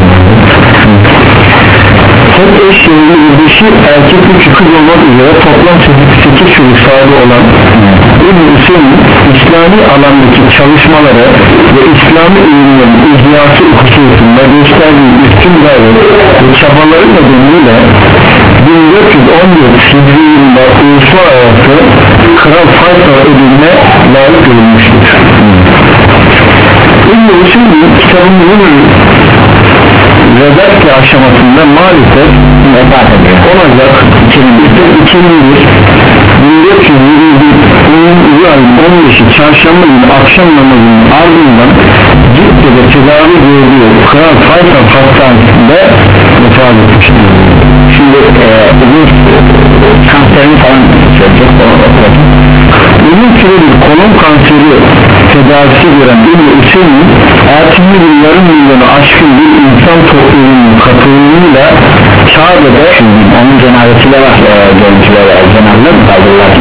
[SPEAKER 2] tek eş yerinde ilgisi erkek üç kız olmak üzere toplam sekiz çocuk sahibi olan İbn-i Hüseyin İslami alandaki çalışmaları ve İslami ilimlerin ihyası hususunda gösterdiği üstün gayret ve çabaları nedeniyle bin dört yüz on dört Hicri yılında uluslararası Kral Faysal ödülüne layık görülmüştür. İbn-i Hüseyin kitabının redakte aşamasında maalesef vefat ediyor. on Ocak iki bin bir bin dört yüz yirmi ayın on beşi çarşamba günü akşam namazının ardından Cidde'de tedavi gördüğü Kral Faysal Hastanesi'nde vefat etmiştir. Şimdi e, bu kanserin falan söyleyecek uzun süre bir kolon kanseri tedavisi gören İbn-i Hüseyin'in ertesi bir yarım milyonu aşkın bir insan topluluğunun katılımıyla Kabe'de onun cenazesiyle var e, görüntüler var cenazede mi kaldırırlar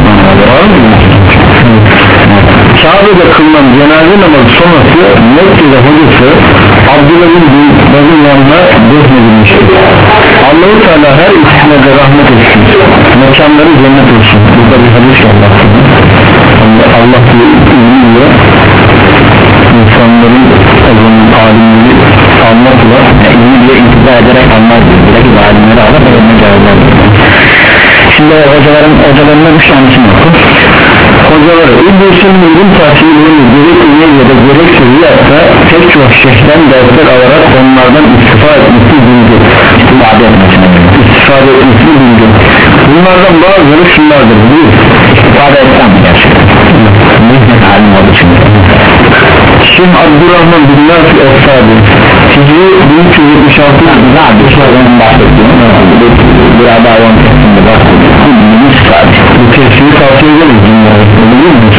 [SPEAKER 2] Kabe'de kılınan cenaze namazı sonrası Mekke'de hocası Abdullah bin Baz'ın yanına defnedilmiştir. Allah-u Teala her ikisine de rahmet etsin, mekanları cennet olsun. Burada bir hadis Allah Allah, Allah diye ünlüyor insanların azının alimleri anlatılır yani ünlü diye intiba ederek anlatılır buradaki alimleri alır ve önüne cevaplar. Şimdi hocaların hocalarından üç tanesini okur. Hocaları İbn-i Hüseyin'in ilim tahsilini gerek üniyle de gerek seviyatta pek çok şeyhten dersler alarak onlardan istifade etmesi bildi. İstifade etmesine istifade etmesini bildi. Bunlardan bazıları şunlardır. Bir, istifade etsem gerçekten. Mehmet alim olduğu için. Şeyh Abdurrahman bin Nafi Efsadi Hicri bin üç yüz yetmiş altı
[SPEAKER 1] daha bir sorunun bahsettiğim biraz daha on tepkinde bahsettiğim bu tepkiyi tavsiye edelim biliyor musun?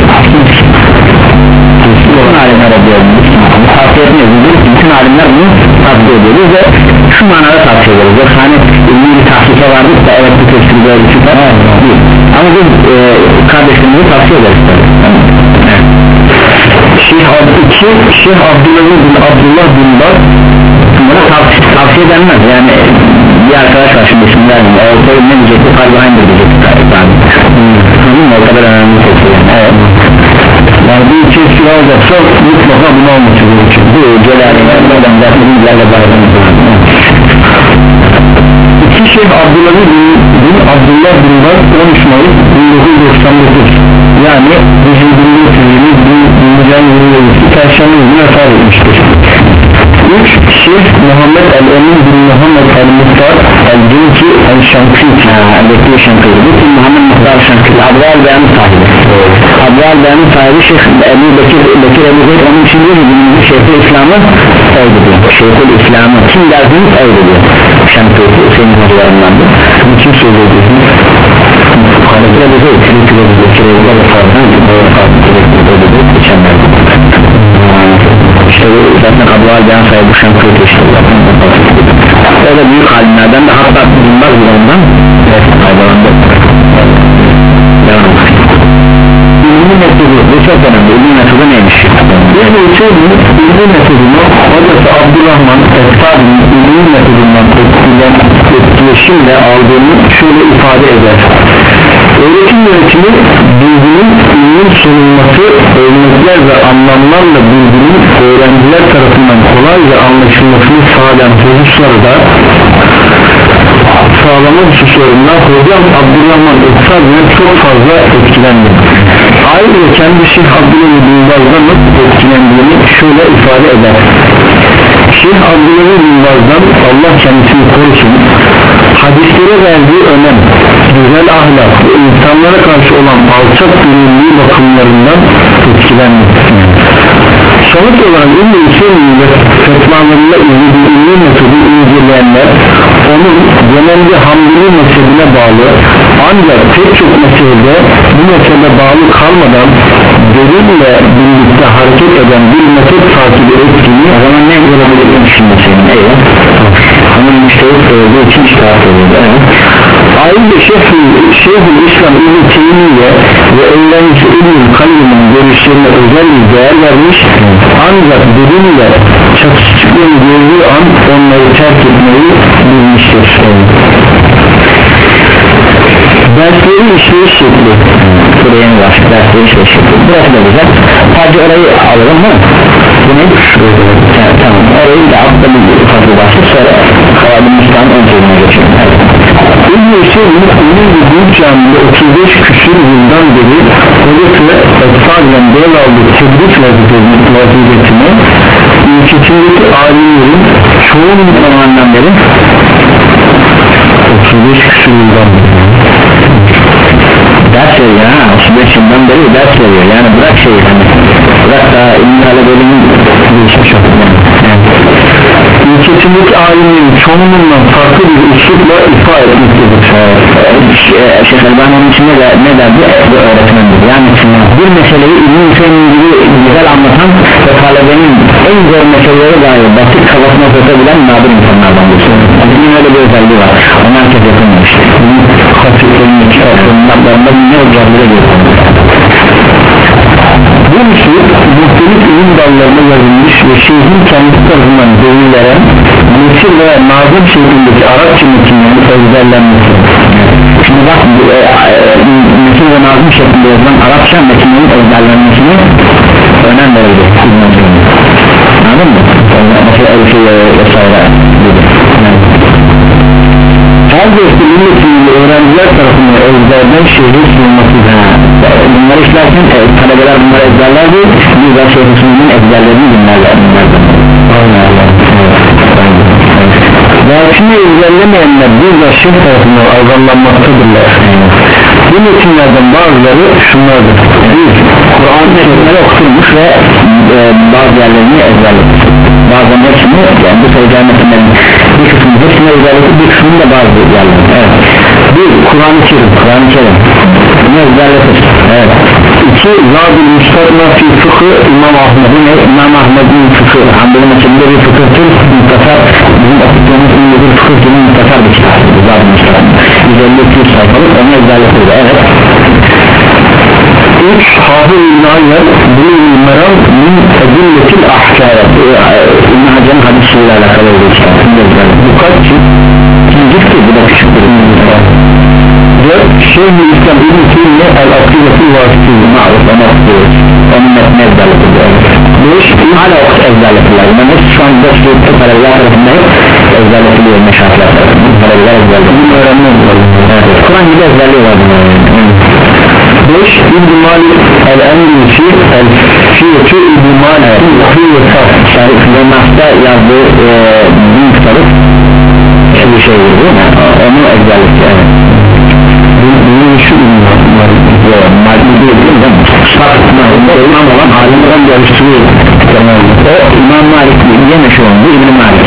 [SPEAKER 1] Bütün alimler ediyoruz tavsiye etmiyoruz bütün alimler bunu tavsiye ediyoruz ve şu manada tavsiye ediyoruz yoksa hani ilmi bir tahkike vardık da evet bu tepkili böyle bir şey değil ama biz e, kardeşlerimizi tavsiye ederiz evet.
[SPEAKER 2] Şeyh iki Şeyh Abdullah bin Abdullah bin Baz
[SPEAKER 1] bunlara tavsiye, tavsiye edilmez yani bir arkadaş var şimdi isim vermeyeyim ortaya ne diyecekti kalbi aynı diyecekti hmm. o kadar önemli tepki yani evet.
[SPEAKER 2] Yani bir içerisi olacaksa mutlaka bunu olması gerekiyor
[SPEAKER 1] bu celalinden buradan zaten bilgilerle bağladığımız
[SPEAKER 2] İki Şeyh Abdullah bin, bin Abdullah bin Baz on üç Mayıs bin dokuz yüz doksan dokuz yani bizim bin dört yüz yirmi bin Perşembe günü vefat etmiştir. Üç Şeyh Muhammed el-Emin bin Muhammed el-Muhtar el-Dinki el-Şankiti
[SPEAKER 1] el-Bekir Şankiti bu kim Muhammed Muhtar Şankiti Abdal Beyan'ın sahibi Abdal Beyan'ın sahibi Şeyh Ebu Bekir Bekir Ebu Zeyd onun için diyor ki Şeyh-i İslam'ı öldürüyor Şeyh-i İslam'ı kim dersiniz öldürüyor Şankiti senin hocalarındandır bunu kim söylüyor diyorsunuz Bekir Ebu Zeyd Bekir Ebu Zeyd Bekir Ebu Zeyd geçenlerde işte zaten Abdal Beyan sahibi bu Şankiti işte öyle büyük alimlerden de hatta bulunmaz ondan evet faydalandı devam edelim ilmi metodu bu çok önemli ilmi metodu neymiş
[SPEAKER 2] yani içeriğin ilmi metodunu hocası Abdurrahman Esfa'nın ilmi metodundan etkileşimle aldığını şöyle ifade eder öğretim yönetimi bilginin ilmin sunulması örnekler ve anlamlarla bilginin öğrenciler tarafından kolayca anlaşılmasını sağlayan hususları da sağlama hususlarından hocam Abdurrahman Esfa'nın çok fazla etkilendi ayrıca kendi Şeyh Abdullah bin Baz'dan etkilendiğini şöyle ifade eder Şeyh Abdullah bin Baz'dan Allah kendisini korusun hadislere verdiği önem güzel ahlak ve insanlara karşı olan alçak gönüllü bakımlarından etkilendi sonuç olarak ünlü Hüseyin ve fetvalarında ilgili ilmi metodu inceleyenler onun genelde Hamdili mezhebine bağlı ancak pek çok meselede bu mezhebe bağlı kalmadan delille birlikte hareket eden bir metot takibi ettiğini
[SPEAKER 1] o zaman ne görebilirim şimdi senin eyvah ama müştehit söylediği için iştahat oluyordu evet.
[SPEAKER 2] Ayrıca Şeyhül İslam İbn-i Teymiye ve öğrencisi İbn-i Kayyum'un görüşlerine özel bir değer vermiş ancak delille çatışıklığını gördüğü an onları terk etmeyi bilmiştir dersleri işleyiş şekli
[SPEAKER 1] buraya mı var dersleri işleyiş şekli burası da güzel sadece orayı alalım mı? Bu ne? Tamam orayı da altta bir fazla başlık sonra Kavadı Müslüman ön sözüne geçelim evet.
[SPEAKER 2] İbn-i Hüseyin'in ünlü bir büyük camide otuz beş küsur yıldan beri hocası Esfa'dan devraldığı tedris vazifesini ülkesindeki alimlerin çoğunun zamanından beri otuz beş küsur yıldan beri
[SPEAKER 1] ders veriyor ha otuz beş yıldan beri ders veriyor yani bırak şeyi hani bırak da İbn-i Talebe'nin gelişmiş okudum
[SPEAKER 2] ülkesindeki alimlerin çoğunluğundan farklı bir üslupla ifade etmektedir
[SPEAKER 1] Şeyh Elbani onun için ne, ne derdi? Bu öğretmendir yani bir meseleyi İbn-i Hüseyin gibi güzel anlatan ve talebenin en zor meseleleri dahi basit kafasına sokabilen nadir insanlardandır bizim öyle bir özelliği var onu herkes yapılmıştır hatırlarının kitaplarında ne özelliğe göstermiş
[SPEAKER 2] bu üslup muhtelif ilim dallarına yazılmış ve şeyhin kendisi tarafından delillere nesir ve nazım şeklindeki Arapça metinlerin ezberlenmesi
[SPEAKER 1] şimdi bak e, e, nesir ve nazım şeklinde yazılan Arapça metinlerin ezberlenmesine önem verildi anladın mı? mesela Elif'i vesaire
[SPEAKER 2] her gösteri milletinin öğrenciler tarafından ezberden şehrin sunulması
[SPEAKER 1] bunları işlerken e, talebeler bunları ezberlerdi bir de şehrin sunulunun ezberlerini dinlerler
[SPEAKER 2] Vakını ezberlemeyenler bir de şehir tarafından azarlanmaktadırlar bu metinlerden bazıları şunlardır
[SPEAKER 1] Kur'an metinleri okutulmuş ve e, bazı yerlerini ezberlemiş
[SPEAKER 2] bazen hepsini, yani bu söyleyeceğim metinlerin bir kısmını hepsine özellikle, bir kısmını da bazı yerler. Evet. Bir, Kur'an-ı Kerim, Kur'an-ı Kerim ne özelliktir? Evet. İki, Zadül Müstakma fi fıkı İmam Ahmed'in İmam Ahmed'in fıkı Hanbeli meselinde bir fıkıhtır muhtasar, bizim okuttuğumuz ünlü bir fıkıhtır muhtasar bir kitap Zadül Müstakma yüz elli iki yüz sayfalık, ona özelliktir. Evet. Üç, Hafız İbn Hacer Buluğul Meram min Edilletil Ahkâr, İbn Hacer'in hadisiyle alakalı olduğu kitap. Bu kaç cilt? Cilttir, bu da küçüktür. Dört, Şeyh-i İslam İbn Teymiye El-Akidetul Vasitî'yi ma'ruf ve ma'ruf, onun metni ezberletildi. Beş, hala okut ezberletildi. Ben hep şu an beş yıllıkta paralel tarafında hep ezberletiliyor meşahlar tarafında, paralel ezberletildi. Bunu öğrenmem lazım. Kur'an gibi ezberliyorlar. beş, İbn-i Malik El-Endülüsü El-Fiyatü İbn-i Malik El-Fiyatü Nas'ta yazdığı bir kitabı bir şey değil mi? Onu ezberletti. Evet. Bunun şu Malik değil mi? O imam olan alimden görüştürüyor. O İmam Malik yine şu an bu İbn-i Malik.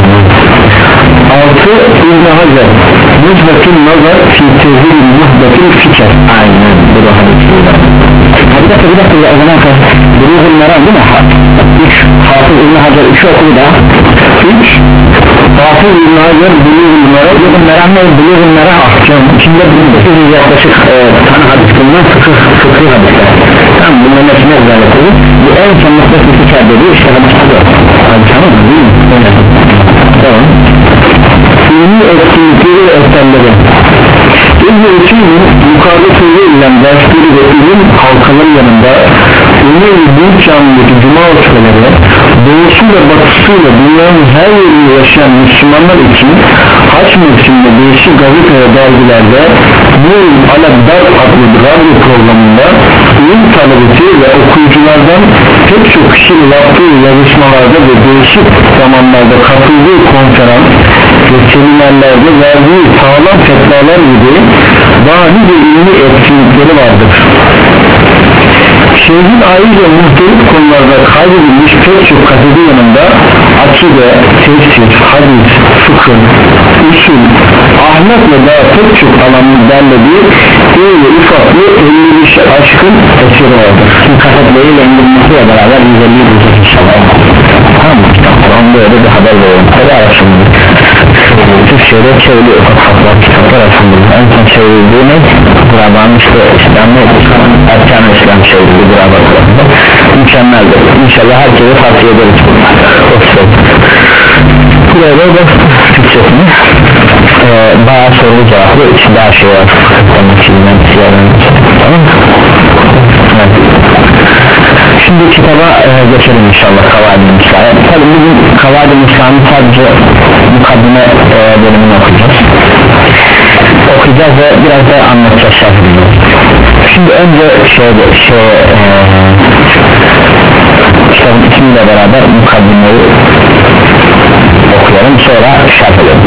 [SPEAKER 2] Altı, İbn-i Hacer Müzbetin nazar fi tezir muhbetin fikir. Aynen, bu da hadisiydi. Hadi dakika bir dakika o zaman Buluğul Meram değil mi? Üç, Hafız İbn-i Hacer üçü okudu da. Üç, Hafız İbn-i Hacer Buluğul Meram. Buluğul Meram ne? Buluğul Meram ahkam. İçinde dokuz yüz yaklaşık tane hadis bulunan fıkıh hadisler. Tamam, bunların hepsine özellik olur. Bu en son noktası fikir dediği işte hadisler. Hadi tamam mı? Değil mi? Tamam. İlmi etkinlikleri ve eserleri İlmi etkinliğin yukarıda söylenilen dersleri ve ilim halkaları yanında ünlü büyük camideki cuma oturları doğusuyla batısıyla dünyanın her yerinde yaşayan Müslümanlar için haç mevsiminde değişik gazete ve dergilerde Nurul Alabdar adlı radyo programında ilim talebesi ve okuyuculardan pek çok kişinin yaptığı yazışmalarda ve değişik zamanlarda katıldığı konferans ve seminerlerde verdiği sağlam fetvalar gibi daha nice ilmi etkinlikleri vardır. Şeyhin ayrıca muhtelif konularda kaydedilmiş pek çok kaseti yanında akide, tefsir, hadis, fıkıh, usul, ahlak ve daha pek çok alanın derlediği iyi ve ufaklı elli bir aşkın eseri vardır. Şimdi kasetleriyle indirmesiyle beraber yüz elli bulacak inşallah. Tamam mı? Onda öyle bir haber veriyorum. Hadi arasında Türkçe'de çevriliyor kitaplar, kitaplar arasında en son çevrildiği ne? Gurabanın işte İslam'ı Erkan-ı İslam çevrildiği Guraban tarafında mükemmeldir. İnşallah herkese tavsiye ederiz. Buraya da Türkçesini e, bayağı soru cevaplı içinde her şey var. Tamam mı? Evet. Şimdi kitaba e, geçelim inşallah Kavaid-i Müslâ'ya. Tabi bugün Kavaid-i Müslâ'nın sadece mukaddime e, bölümünü okuyacağız. Okuyacağız ve biraz da anlatacağız şartını. Şimdi önce şey, şey e, kitabın ismiyle beraber mukaddimeyi okuyalım, sonra şart edelim.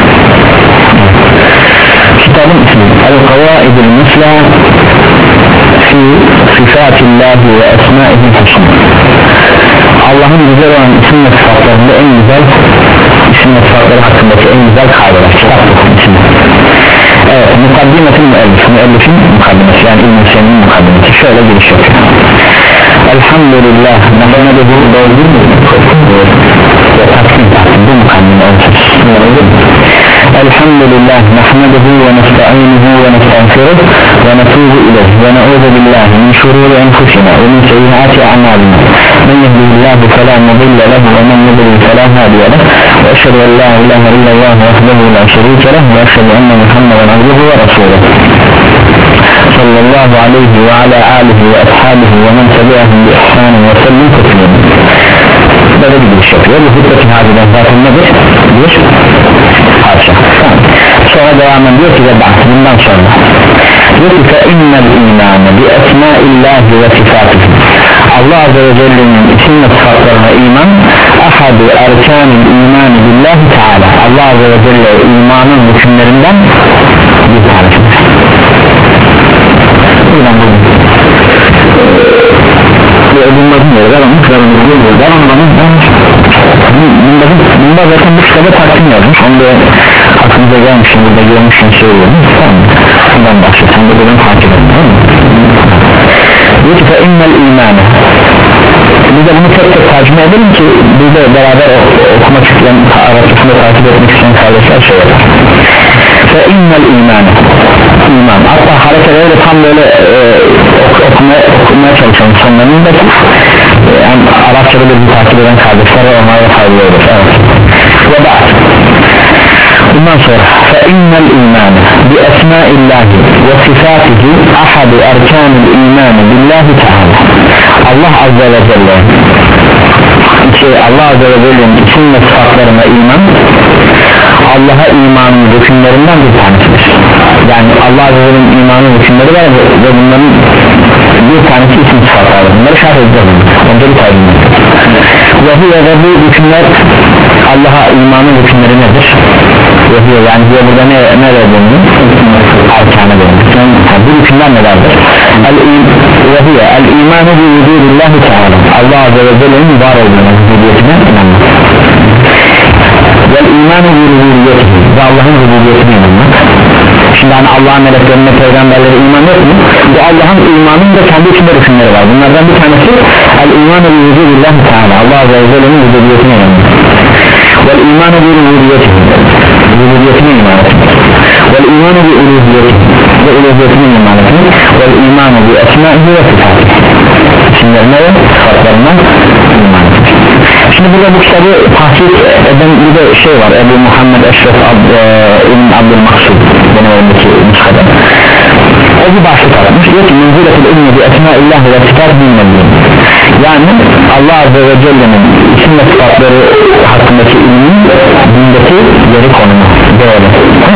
[SPEAKER 2] Kitabın ismi El-Kavaid-i Müslâ fi Sıfatillahi ve Esmaihi Hüsnü. Allah'ın güzel olan isim ve sıfatlarında en güzel isim ve sıfatları hakkındaki en güzel kaydeler. Evet, mukaddimetin müellif, müellifin mukaddimesi, yani İbn-i Seyyid'in mukaddimesi. Şöyle giriş yapıyor. Elhamdülillah, nefemedehu doğru mu? Ve takdim takdim, bu mukaddime olsun. Elhamdülillah, nehmedehu ve nesta'inuhu ve nestağfiruh ve netubu ileyh ve ne'udhu billahi min şururi enfusina ve min seyyiati a'malina. Men yehdihillahu fela mudille lehu ve men yudlil fela hadiye lehu ve eşhedü en la ilahe illallah vahdehu la şerike lehu ve eşhedü enne Muhammeden abduhu ve resuluh. Sallallahu aleyhi ve ala alihi ve ashabihi ve men tebi'ahum bi ihsanin ve sellim teslimin. Böyle bir giriş yapıyor. Bu hutbetin hadiden zaten nedir? Bir parça. Sonra devam ediyor ki ve bak bundan sonra diyor ki fe innel imane bi esmaillahi ve sifatihi. Allah Azze ve Celle'nin isim ve sıfatlarına iman ahadu erkanil imani billahi teala. Allah Azze ve Celle imanın hükümlerinden bir tanesi. Buradan buldum. Ve bunların yeri var ama kırarımızı yeri var ama bunun
[SPEAKER 1] sonunda zaten bu kitabı takdim yazmış. Onu da aklınıza gelmişim, burada görmüşüm, söylüyorum. Tamam mı? Bundan bahsediyor. Sen de buradan takip et, tamam mı? Diyor ki فَاِنَّ الْا۪يمَانِ Biz de bunu tek tek tercüme edelim ki biz de beraber okumak isteyen, Arapçasında takip etmek isteyen kardeşler şey yapar. فَاِنَّ الْا۪يمَانِ İman. Hatta harekeleri de tam böyle e, ok, okumaya, okumaya çalışalım sonlarında ki e, yani Arapçada bir takip eden kardeşler ve onlara faydalı olur. Evet. Ve ba'd. Bundan sonra فَاِنَّ الْا۪يمَانِ بِاَسْمَاءِ اللّٰهِ وَصِفَاتِهِ اَحَدُ اَرْكَانِ الْا۪يمَانِ بِاللّٰهِ تَعَالَى Allah Azze ve Celle ki Allah Azze ve Celle'nin isim ve sıfatlarına iman Allah'a imanın rükünlerinden bir tanesidir. Yani Allah Azze ve Celle'nin imanın rükünleri var ve bunların bir tanesi isim sıfatları. Bunları şerh edeceğiz. Önce bir tayin ve bu rükünler Allah'a imanın rükünleri nedir? Ve yani diye burada ne, ne verdiğini arkana verdiğini yani bu rükünler nelerdir? Ve el-imanu bi vücudillahi teala Allah Azze ve Celle'nin var olduğuna vücudiyetine inanmak ve el-imanu bi rububiyetihi ve Allah'ın rububiyetine inanmak. Şimdi hani Allah'ın meleklerine, peygamberlere iman yok mu? Bu Allah'ın imanının da kendi içinde rükünleri var. Bunlardan bir tanesi el-imanu bi vücudillahi teala Allah Azze ve Celle'nin vücudiyetine inanmak ve el-imanu bi rububiyetihi rububiyetine iman etmek ve el-imanu bi uluhiyetihi ve uluhiyetine iman etmek ve el-imanu bi esmaihi ve sıfatihi isimlerine ve sıfatlarına iman etmek. Şimdi burada bu kitabı tahsis eden bir de şey var, Ebu Muhammed Eşref Ab, e, İbn Abdülmaksud benim elimdeki nuskada o bir başlık aramış diyor ki menziletul ilmi bi esmaillahi ve sıfat bilmediğim yani Allah Azze ve Celle'nin isim ve sıfatları hakkındaki ilmin dindeki yeri konumu böyle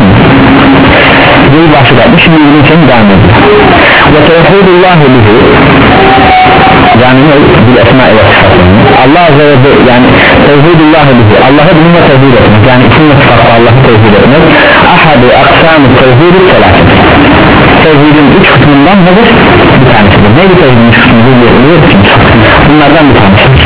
[SPEAKER 1] bir başlık aramış şimdi ilmin için devam ediyor ve tevhidullahi lihi yani ne? Bil esma-i ve sıfatlarını Allah Azze ve Celle yani tevhidullahi lihi Allah'a bununla tevhid etmek yani isim ve sıfatla Allah'ı tevhid etmek ahadu aksamı tevhidi selaset tevhidin üç kısmından nedir? Bir tanesidir. Neydi tevhidin üç kısmı? Bunlardan bir tanesidir.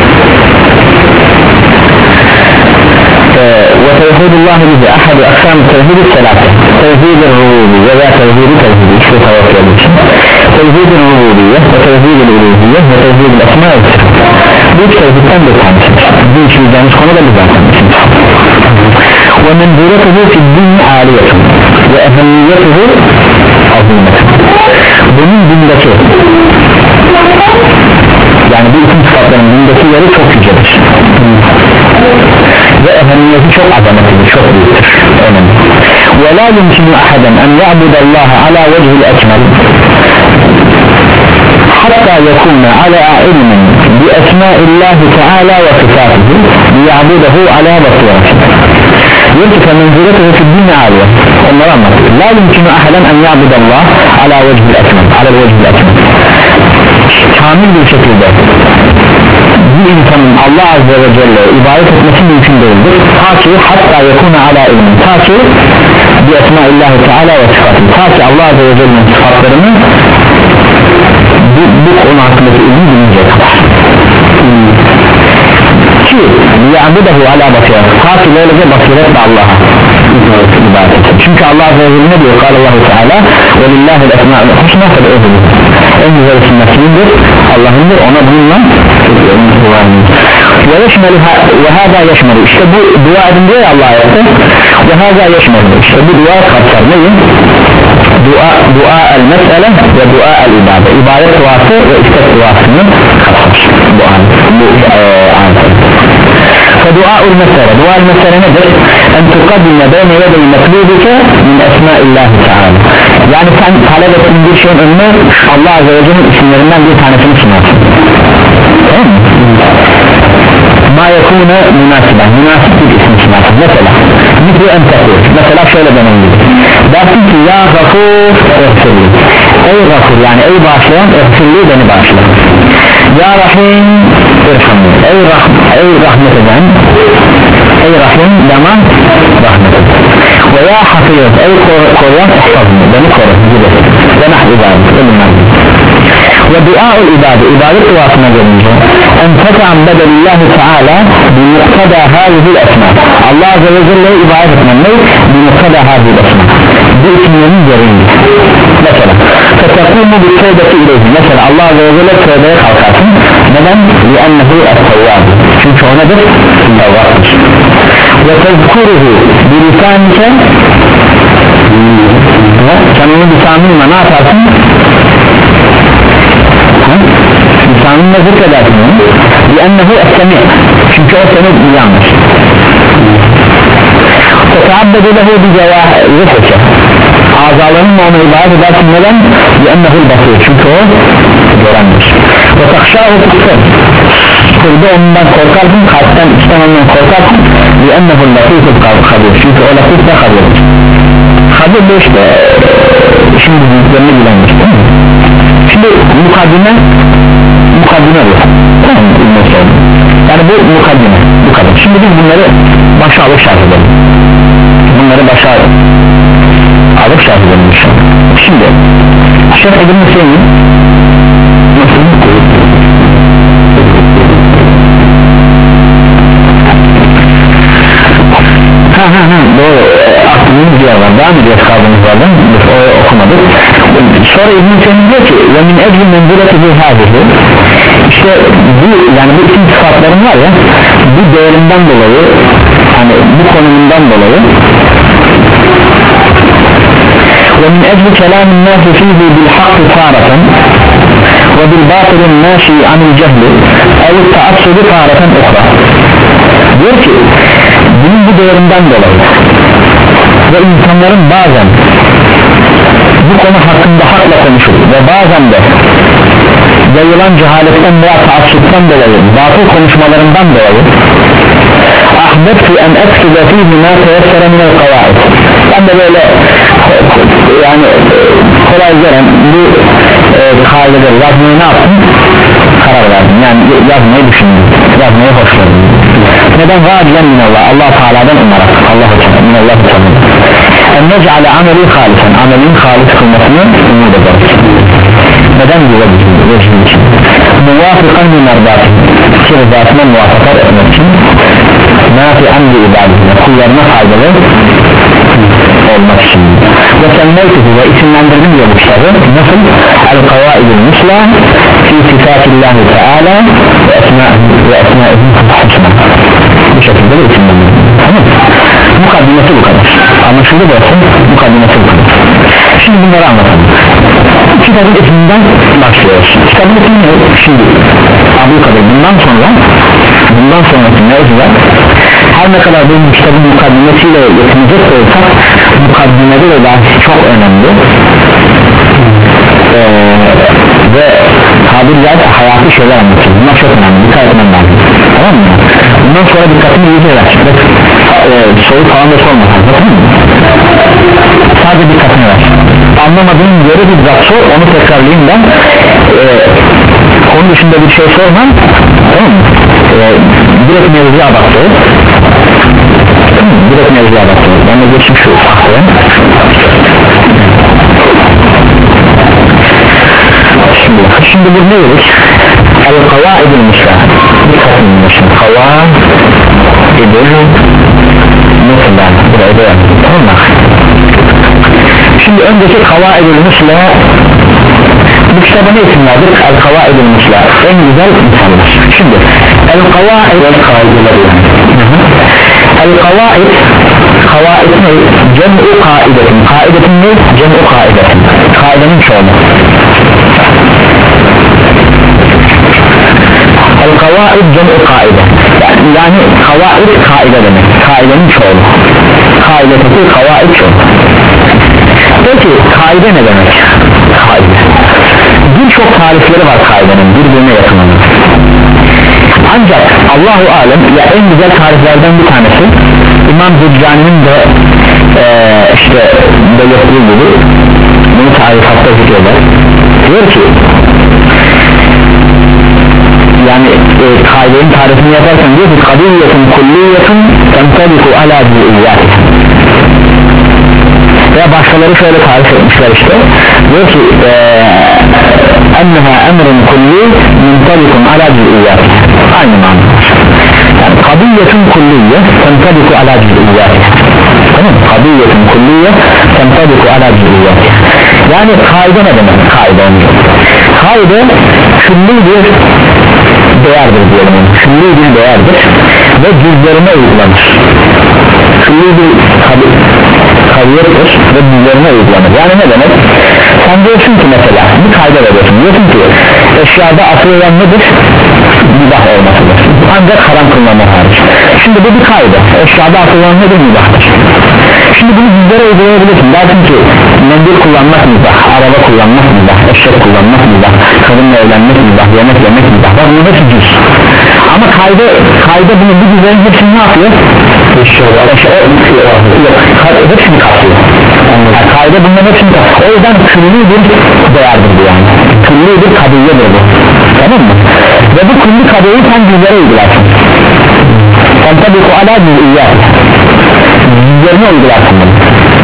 [SPEAKER 1] Ve tevhidullahi bizi ahadu aksam tevhidi selâse tevhid-i rububiyye veya tevhid-i tevhidi işte tavakkül için tevhid-i rububiyye ve tevhid-i uluhiyye ve tevhid-i esma ve sıfat bu üç tevhidden bir tanesidir. Bu işleyeceğimiz konu da bu zaten ve menzuretuhu fi'd-din âliyetun ve ehemmiyetuhu azimetun bunun dindeki yani bu isim sıfatların dindeki yeri çok yücedir ve ehemmiyeti çok azametlidir, çok büyüktür, önemli. وَلَا يُمْكِنُ أَحَدًا أَنْ يَعْبُدَ اللّٰهَ عَلَى وَجْهِ الْأَكْمَلِ حَتَّى يَكُونَ عَلَى عِلْمٍ بِأَسْمَاءِ اللّٰهِ تَعَالَى وَصِفَاتِهِ لِيَعْبُدَهُ عَلَى بَصِيرَةٍ يَرْتِكَ مَنْزِلَتُهُ فِي الدِّينِ عَالِيَةٍ onları anlatıyor. لَا يُمْكِنُ أَحَدًا أَنْ يَعْبُدَ اللّٰهَ عَلى وَجْهِ الْأَكْمَلِ عَلى الْوَجْهِ الْأَكْمَلِ kamil bir şekilde bir insanın Allah Azze ve Celle ibadet etmesi mümkün değildir ta ki hatta yakuna ala ilmin ta ki bi esmaillahi teala ve sıfatı ta ki Allah Azze ve Celle'nin sıfatlarını bu, bu konu hakkındaki ilmi bilince kadar ki liyabudahu ala basiret ta ki böylece basiretle Allah'a ibadet etsin çünkü Allah Azze ve Celle ne diyor Allah Teala ve lillahi el-esma'ul husna fed'uhu en güzel isimler kimindir? Allah'ındır ona bununla ve yeşmeli ve hâzâ yeşmeli işte bu dua edin diyor ya Allah ayette ve hâzâ yeşmeli işte bu dua kapsar neyi? dua, dua el mesele ve dua el ibadet ibadet duası ve istek duasını kapsar bu an bu ayette فدعاء المسألة دعاء المسألة nedir? En tukaddime beyne yedeyi meklubike min esmaillahi teala yani sen talep ettiğin bir şeyin önüne Allah Azze ve Celle'nin isimlerinden bir tanesini sunarsın tamam mı? ma yekune münasiben münasip bir isim sunarsın mesela mitri en tekur mesela şöyle denebilir dersin ki ya gafur ehfirli ey gafur yani ey bağışlayan ehfirli beni bağışla ya rahim irhamni ey, rah ey rahmet eden ey rahim bana rahmet eden ve ya hafiz ey koruyan ihfazını beni koru gibi ve nahvi zâlim ve duaul ibadet, ibadet duasına gelince en teta'abbede lillahi teala bi muqtada hâzihil esma, Allah azze ve celle'ye ibadet etmen ne? Bi muqtada hâzihil esma, bu isimlerin gereği. Mesela fetekumu bi tevbeti ileyhi, mesela Allah azze ve celle tövbeye kalkarsın. Neden? li'ennehu es-tevvâb, çünkü o nedir? Tevvâbdır. ve tezkuruhu bi lisanike, sen onu lisanınla ne yaparsın? lisanınla zikredersin li'ennehu es-semî, çünkü o seni duyanmış. teta'abbede lehu bi cevâhirike, azalarınla ona ibadet edersin. Neden? li'ennehu el-basîr, çünkü o görenmiş. ve takşâhu fıkkır, burada ondan korkarsın, kalpten içten ondan korkarsın. li'ennehu el-latiful habîr, çünkü o latif ve habirdir. Habir de işte şimdi büyüklerini bilenmiş, değil mi? Şimdi mukaddime mukaddime bu, yani bu mukaddime, bu kadar. Şimdi biz bunları başa alıp şarj edelim, bunları başa alıp şarj edelim. Şimdi Şeyh İbn Hüseyin nasıl? ha ha ha doğru, aklımız bir yer var, devam ediyoruz kaldığımız yerden, biz o okumadık. Sonra İbn Hüseyin diyor ki ve min ecli menzileti bir hâzihi, işte bu, yani bu isim sıfatların var ya, bu değerinden dolayı, hani bu konumundan dolayı ve min ecli kelamin nâsi fîhî bil hakkı târaten ve bil bâtilin nâşî anil cehli ev ta'assudi târaten ukhra, diyor ki bunun bu değerinden dolayı ve insanların bazen bu konu hakkında hakla konuşur ve bazen de yayılan cehaletten veya taassuptan dolayı batıl konuşmalarından dolayı ahbettu en ekside fîhî mâ teyessere minel kavâid, ben de böyle yani kolay gelen bu e, kaideleri yazmayı ne yaptım? Karar verdim, yani yazmayı düşündüm, yazmayı hoşladım. Neden? Vâcilen minallah, Allah Teala'dan umarak, Allah-u Teala minallah-u Teala en nec'ale ameli halisen, amelin halis kılmasını umut ederiz. Neden bize bizim için? Muvafıkan min merdâtin, ki rızasına muvaffakat etmek için nafi'an li ibadetine, kullarına faydalı olmak için. Ve semmeytihi, ve isimlendirdim diyor bu kitabı. Nasıl? El-Kavaidul Musla fi sifatillahi Teala ve esmâihî husna, bu şekilde de isimlendirdim. Tamam mı? Mukaddimesi bu kadar. Anlaşıldı mı? Mukaddimesi bu kadar. Şimdi bunları anlatalım. Kitabın isminden başlıyoruz. Kitabın ismi ne? Şimdi Abdülkadir, bundan sonra bundan sonraki mevzular her ne kadar bu kitabın mukaddimesiyle yetinecek olsak, mukaddimede de bahsi çok önemli ee, ve tabir caizse hayatı şeyler anlatıyor. Bunlar çok önemli, dikkat etmem lazım, tamam mı? Bundan sonra dikkatimi iyice ver, ee, soru falan da sorma, tamam mı? Sadece dikkatini ver, anlamadığın yeri bir zat sor, onu tekrarlayayım ben. ee, konu dışında bir şey sormam, tamam mı? Ee, direkt mevzuya adapte ol, direkt mevzuya adapte ol. Ben de geçim şu tahtaya. Şimdi, şimdi bu ne dedik? El-Kavaidul Musla, Kavaidul Musla, buraya da yapalım, tamam mı? Şimdi önceki Kavaidul Musla, bu kitaba ne isim verdik? El-Kavaidul Musla, en güzel insanlar. Şimdi El-Kavaid kaideler yani. El-Kavaid, Kavaid ne? Cem'u kaidetin. Kaidetin ne? Cem'u kaidetin. Kaidenin çoğulu. El-Kavaid cem'u kaide. Yani, yani Kavaid kaide demek. Kaidenin çoğulu. Kaideteki Kavaid çoğulu. Peki kaide ne demek? Kaide. Birçok tarifleri var kaidenin, birbirine yakınının. Ancak Allahu alem, ya en güzel tariflerden bir tanesi İmam Züccani'nin de ee, işte belirttiği gibi bunu tarifatta zikreder. Diyor ki yani e, kaidenin tarifini yaparken diyor ki kadiyetun kulliyetun tentaliku ala cü'iyyatih, veya başkaları şöyle tarif etmişler işte, diyor ki enneha emrun kulli muntalikun ala cüz'iyyat, aynı manada, yani kadiyetun kulliye tentaliku ala cüz'iyyat, tamam mı? Kadiyetun kulliye tentaliku ala cüz'iyyat, yani kaide ne demek? Kaide kaide külli bir değerdir diyelim, külli bir değerdir ve cüzlerine uygulanır, külli bir kadiyettir ve cüzlerine uygulanır. Yani ne demek? Sen diyorsun ki mesela bir kaide veriyorsun, diyorsun ki eşyada asıl olan nedir? Mübah olmasıdır, ancak haram kılınma hariç. Şimdi bu bir kaide, eşyada asıl olan nedir? Mübahdır. Şimdi bunu cüzlere uygulayabilirsin, dersin ki mendil kullanmak mübah, araba kullanmak mübah, eşek kullanmak mübah, kadınla evlenmek mübah, yemek yemek mübah, bak bu hepsi cüz. Ama kaide, kaide bunu bu cüzlerin hepsini ne yapıyor? Eşyalar, hepsini kapsıyor. Yani kaide bunların hepsini kapsıyor. O yüzden külli bir değerdir bu yani, külli bir kadiyedir bu, tamam mı? Ve bu külli kadiyeyi sen cüzlere uygularsın, sen tabi ku ala cüz'iyyat, cüzlerine uygularsın bunu.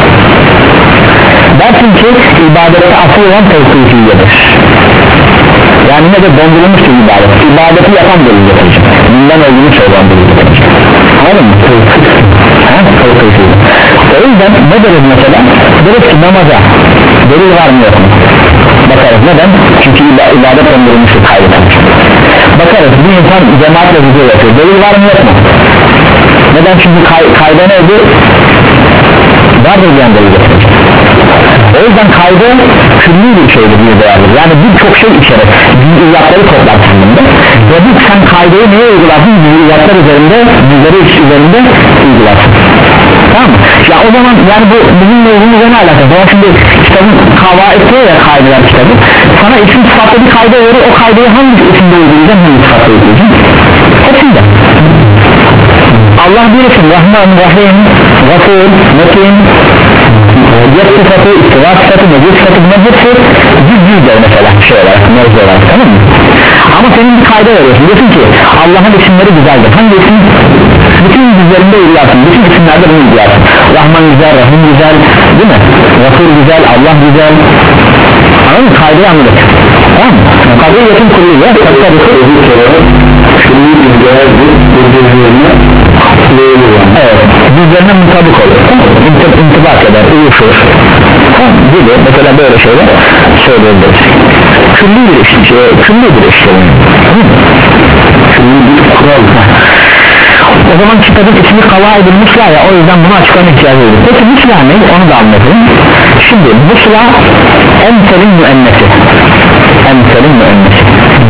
[SPEAKER 1] Dersin ki ibadette asıl olan tevkifiyedir, yani ne de dondurulmuş bir ibadet, ibadeti yapan delil getirecek, bundan olduğunu söyleyen delil getirecek, anladın mı? Tevkifiye. O yüzden ne deriz mesela? Deriz ki namaza delil var mı yok mu? Bakarız, neden? Çünkü ibadet dondurulmuşu kaybetmiş. Bakarız bir insan cemaatle huzur yapıyor, delil var mı yok mu? Neden? Çünkü kay kayda neydi? Vardır diyen delil getirecek. O yüzden kayda külli bir şeydir, bir değerdir, yani birçok şey içerir, cüz'iyatları toplar kendinde ve bu sen kaydayı neye uygularsın? Cüz'iyatlar üzerinde, cüz'leri üzerinde uygularsın, tamam mı? Ya o zaman yani bu bizimle ilgili ne alakası? Ama şimdi kitabın kavaid diyor ya, kaideler kitabı, sana isim sıfatlı bir kayda verir, o kaydayı hangi isimde uygulayacaksın, hangi sıfatla uygulayacaksın? Hepsinde. Allah bir isim, Rahman, Rahim, Gafur, Metin, Yet sıfatı, istiva sıfatı, mecid sıfatı, bunlar hepsi cüz-cüzler mesela şey olarak, mevzu olarak, tamam mı? Ama senin bir kayda veriyorsun, diyorsun ki Allah'ın isimleri güzeldir, hangi isim? Bütün cüzlerinde uygularsın, bütün isimlerde bunu uygularsın. Rahman güzel, Rahim güzel, değil mi? Gafur güzel, Allah güzel, anladın mı? Kaydayı anladık, tamam mı? Kadiyetin kulliye, tabi külli bir değerdir, bu cüzlerine evet, cüzlerine mutabık olur, İntib intibak eder, uyuşur, tamam, gibi mesela böyle şeyler söyleyebiliriz. Külli bir iş, külli bir iş, külli bir kural. O zaman kitabın ismi kavaid-i musla ya, o yüzden bunu açıklama ihtiyacı olur. Peki musla ne? Onu da anlatayım. Şimdi musla emselin müennesi, emselin müennesi.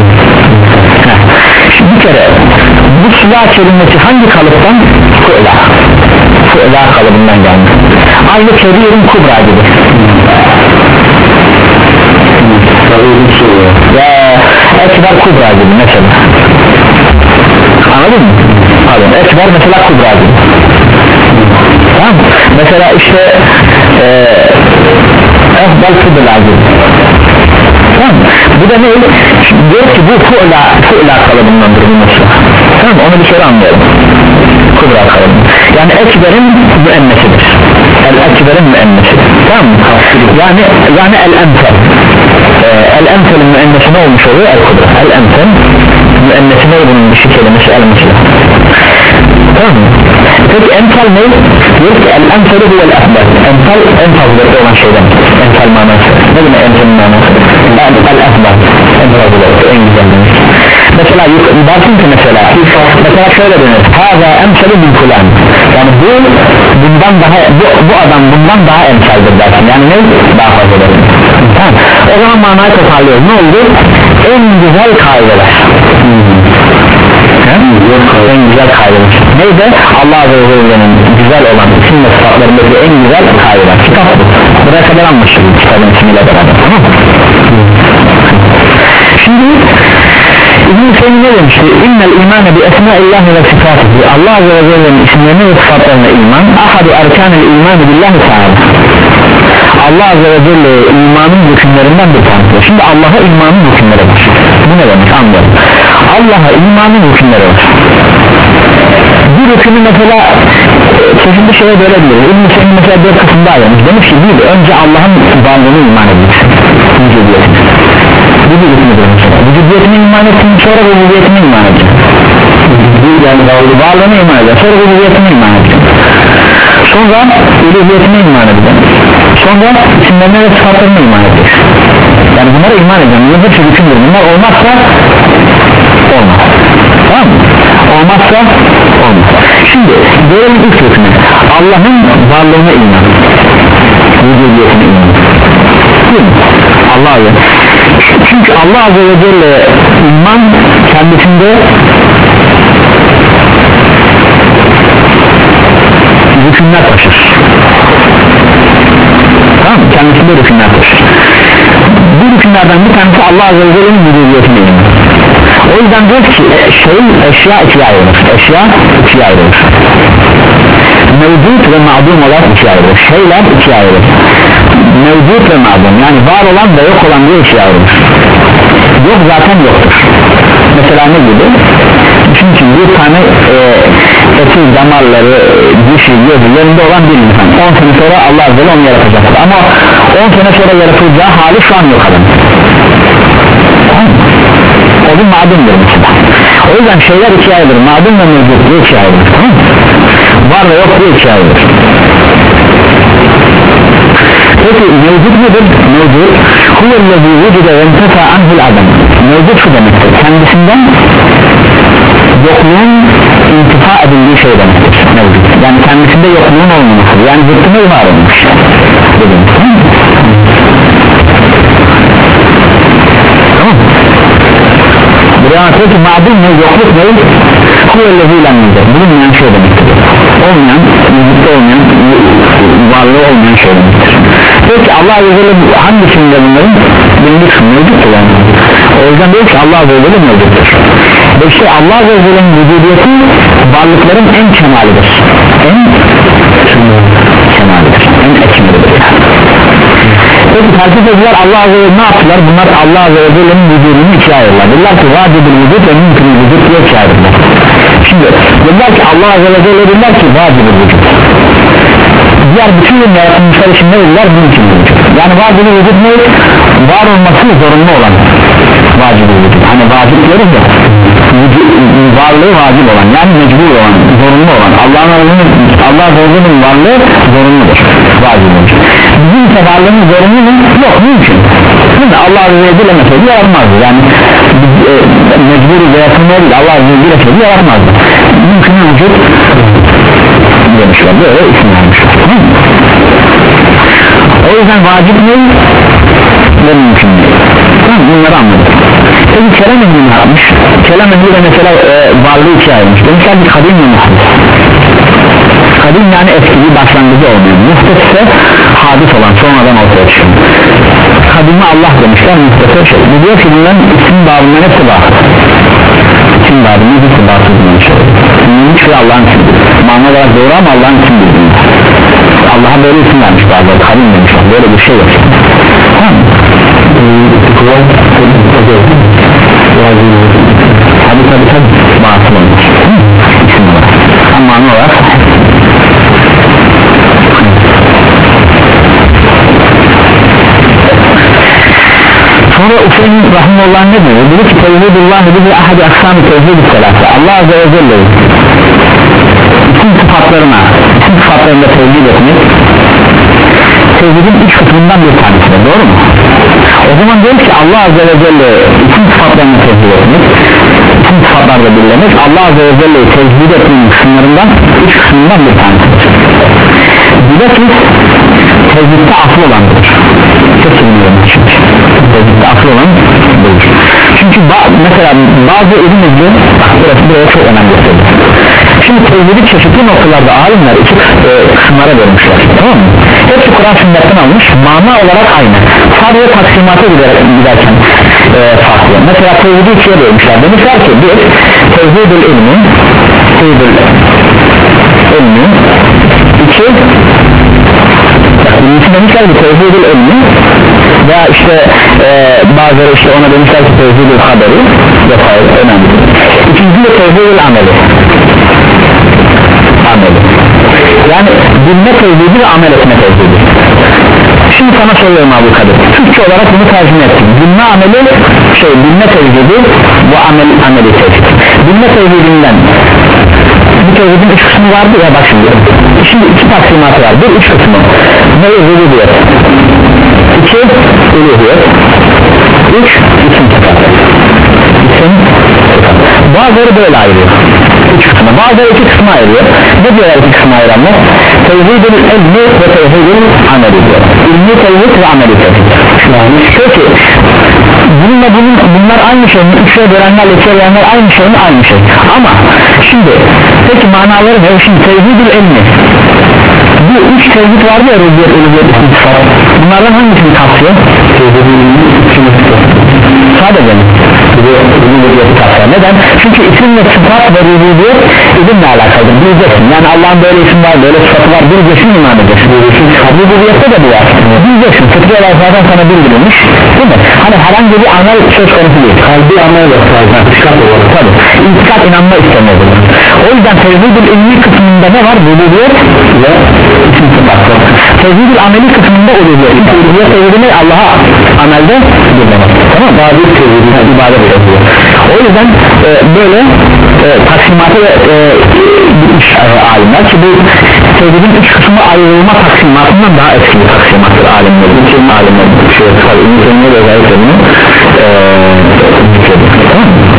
[SPEAKER 1] Şimdi bir kere musla kelimesi hangi kalıptan? Fu'la, fu'la kalıbından gelmiş. Aynı kebirin kubra gibi ve ekber kubra gibi mesela, anladın mı? Pardon, ekber mesela kubra gibi, tamam mı? Mesela işte efdal kubra gibi, tamam mı? Bu da ne? Diyor ki bu fu'la, fu'la kalıbındandır bu mesela, tamam mı? Onu bir kere anlayalım, kubra kalıbı yani ekberin müennesidir, el-ekberin müennesidir, tamam mı? Yani, yani el-emsel, el-emselin müennesi ne olmuş oluyor? El-kubra, el-emsel müennesi ne bunun dişi kelimesi? El-musla, tamam mı? Peki emsal ne? Diyor ki el-emseli huvel-ekber, emsal en fazlalıklı olan şeyden, emsal manası ne demek emselin manası? El-ekber, en fazlalıklı, en güzel demek. Mesela baksın ki mesela mesela şöyle denir, haza emseli bin fulan, yani bu bundan daha bu, bu adam bundan daha emsaldir dersin, yani ne? Daha fazla derim, tamam. O zaman manayı toparlıyoruz, ne oldu? En güzel kaideler, hmm. en güzel kaideler neydi? Allah Azze ve Celle'nin güzel olan isim ve sıfatlarındaki en güzel kaideler, kitap bu, buraya kadar anlaşıldı kitabın ismiyle beraber, tamam mı? Şimdi İbn-i Seyyid ne demişti? İnnel imane bi esmaillahi ve sıfatihi, Allah Azze ve Celle'nin isimlerine ve sıfatlarına iman, ahadu erkanil imani billahi ta'ala, Allah Azze ve Celle imanın hükümlerinden bir tanesi. Şimdi Allah'a imanın hükümleri var. Bu ne demek? Anlayalım. Allah'a imanın hükümleri var. Bir hükümü mesela çeşitli şeye bölebiliriz. İbn-i Seyyid mesela dört kısımda ayırmış. Demiş ki bir önce Allah'ın varlığını iman edeceksin, vücudiyetine. Bu vücudiyetine mesela vücudiyetine iman etsin, sonra vücudiyetine iman edeceksin. Yani varlığına iman edeceksin, sonra vücudiyetine iman edeceksin, sonra ilahiyetine iman edeceksin, sonra isimlerine ve sıfatlarına iman edeceksin. Yani bunlara iman edeceğim. Bunlar hepsi bütündür. Bunlar olmazsa olmaz. Tamam mı? Olmazsa olmaz. Şimdi görelim ilk hükmü. Allah'ın varlığına iman, vücudiyetine iman. Allah'a. Çünkü Allah Azze ve Celle iman kendisinde rükünler taşır. Tamam mı? Kendisinde rükünler taşır. Bu rükünlerden bir tanesi Allah Azze ve Celle'nin vücudiyetine iman. O yüzden diyor ki şey, eşya ikiye ayrılır. Eşya ikiye ayrılır. Mevcut ve ma'dum olarak ikiye ayrılır. Şeyler ikiye ayrılır. Mevcut ve ma'dum, yani var olan ve yok olan diye ikiye ayrılır. Yok zaten yoktur. Mesela ne gibi? Çünkü bir tane e, eti, damarları, dişi, gözü yerinde olan bir insan on sene sonra Allah Azze ve Celle onu yaratacak. Ama on sene sonra yaratılacağı hali şu an yok adam. O bir madumdur mesela. O yüzden şeyler ikiye ayrılır. Madum ve mevcut diye ikiye ayrılır. Var ve yok diye ikiye ayrılır. Peki mevcut nedir? Mevcut huvellezî vücude ve entefa anhul adam. Mevcut şu demektir. Kendisinden yokluğun intifa edildiği şey demektir. Mevcut. Yani kendisinde yokluğun olmaması. Yani zıttına var olmuş. Tamam mı? Buraya anlatıyor ki ma'dum ne, yokluk ne? Huvellezî lem yecid. Bulunmayan şey demektir. Olmayan, vücutta olmayan, varlığı olmayan şey demektir. Peki Allah Azze ve Celle hangisinde bunların? Birinci kısmı mevcuttur yani. O yüzden diyor ki Allah Azze ve Celle mevcuttur. Ve işte Allah Azze ve Celle'nin vücudiyeti varlıkların en kemalidir. En kemalidir. En ekmelidir. Peki tercih ediler Allah Azze ve Celle ne yaptılar? Bunlar Allah Azze ve Celle'nin vücudunu ikiye ayırırlar. Dediler ki vacibül vücut ve mümkün vücut diye ikiye ayırırlar. Şimdi dediler ki Allah Azze ve Celle dediler ki vacibül vücut. Diğer bütün yaratılmışlar için ne dediler? Mümkün vücut. Yani vacibül vücut ne? Var olması zorunlu olan vacibül vücut. Hani vacip diyoruz ya, varlığı vacip olan, yani mecbur olan, zorunlu olan. Allah'ın Allah Azze ve Celle'nin varlığı zorunludur. Vacibül vücut. Bizim ise varlığımız zorunlu mu? Yok, mümkün. Şimdi Allah Azze ve Celle mesajı yaratmazdı. Yani e, mecburi ve yakınlığı değil, Allah Azze ve Celle mesajı yaratmazdı. Mümkün vücut demişler, böyle isim vermişler. O yüzden vacip ne? Ve mümkün değil. Tamam, bunları anladık. Peki kelam ehli ne yapmış? Kelam ehli de mesela e, varlığı ikiye ayırmış. Demişler bir kadim ve muhdis. Kadim yani eski bir başlangıcı olmayan. Muhdis ise hadis olan, sonradan ortaya çıkan. Kadime Allah demişler, muhdise şey. Bu diyor ki bunların isim bağımından hepsi var. İsim bağımından hepsi var. Hiçbir Allah'ın ismidir. Mana olarak doğru ama Allah'ın ismidir. Allah'a böyle isim vermiş bazıları, kadim demişler. Böyle bir şey yok. Tamam mı? Tabi tabi tabi bağımsız olmuş. İsim olarak. Ama mana olarak sonra Ufeymin Rahimullah ne diyor? Diyor ki tevhidullah bizi ahadi aksam-ı tevhid-i selası. Allah Azze ve Celle bütün sıfatlarına, bütün sıfatlarında tevhid etmek tevhidin üç kısmından bir tanesidir, doğru mu? O zaman diyor ki Allah Azze ve Celle bütün sıfatlarını tevhid etmek, bütün sıfatlarda birlemek Allah Azze ve Celle'yi tevhid etmenin kısımlarından üç kısmından bir tanesidir. Bilakis tevhidde asıl olandır. Çok bilmiyorum çünkü tevhidde asıl olan değil. Çünkü mesela bazı ilim ehli, bak burası buraya çok önemli gösteriyor. Şimdi tevhidi çeşitli noktalarda alimler iki e, kısımlara bölmüşler, tamam mı? Hepsi Kur'an sünnetten almış, mana olarak aynı. Sadece taksimata giderken e, farklı. Mesela tevhidi ikiye bölmüşler. Demişler ki bir, tevhidül ilmi, tevhidül ilmi, iki, birincisi demişler ki tevhidül ilmi, veya işte e, bazıları işte ona demişler ki tevhidül haberi, yok hayır, önemli. İkinci de tevhidül ameli. Ameli. Yani bilme tevhidi ve amel etme tevhidi. Şimdi sana soruyorum Abu Kadir, Türkçe olarak bunu tercüme ettim. Bilme ameli şey bilme tevhidi ve amel ameli tevhidi. Bilme tevhidinden bu tevhidin üç kısmı vardı ya, bak şimdi şimdi iki taksimatı var, bir üç kısmı ne rububiyet, iki uluhiyet, üç isim sıfat. İsim sıfat. Bazıları böyle ayırıyor üç kısmı, bazıları iki kısmı ayırıyor. Ne diyorlar iki kısmı ayıranlar? Tevhid-ül ilmi ve tevhid-ül ameli diyor. İlmi tevhid ve ameli tevhid. Yani peki bununla bunun, bunlar aynı şey mi? Üçe bölenlerle ikiye bölenler aynı şey mi? Aynı şey. Ama şimdi peki manaları ne? Şimdi tevhid-ül ilmi, bu üç tevhid vardı ya, rububiyet, uluhiyet, isim sıfat. Bunlardan hangisini kapsıyor? Tevhid-ül ilmi, isim sıfat. Sadece mi? Rububiyeti kapsıyor. Neden? Çünkü isim ve sıfat ve rububiyet ilimle alakalıdır. Bileceksin. Yani Allah'ın böyle isim var, böyle sıfatı var, bileceksin, iman edeceksin. Rububiyette de bu var. Bileceksin. Fıtri olarak zaten sana bildirilmiş. Değil mi? Hani herhangi bir amel söz konusu değil. Kalbi amel yok. İtikat olur. Tabii. İtikat inanma istemiyor. O yüzden tevhid-ül ilmi kısmında ne var? Rububiyet ve isim sıfat. Tevhid-ül ameli kısmında uluhiyet. Uluhiyet tevhidini Allah'a amelde bilmemek. Tamam mı? Bazı tevhidine ibadet ediyor. O yüzden e, böyle e, taksimatı e, bitmiş e, alimler ki bu tevhidin üç kısmı ayrılma taksimatından daha eski bir taksimattır alimler. Bütün alimler bir şey var. İngilizce de özellikle bunu e, tamam mı?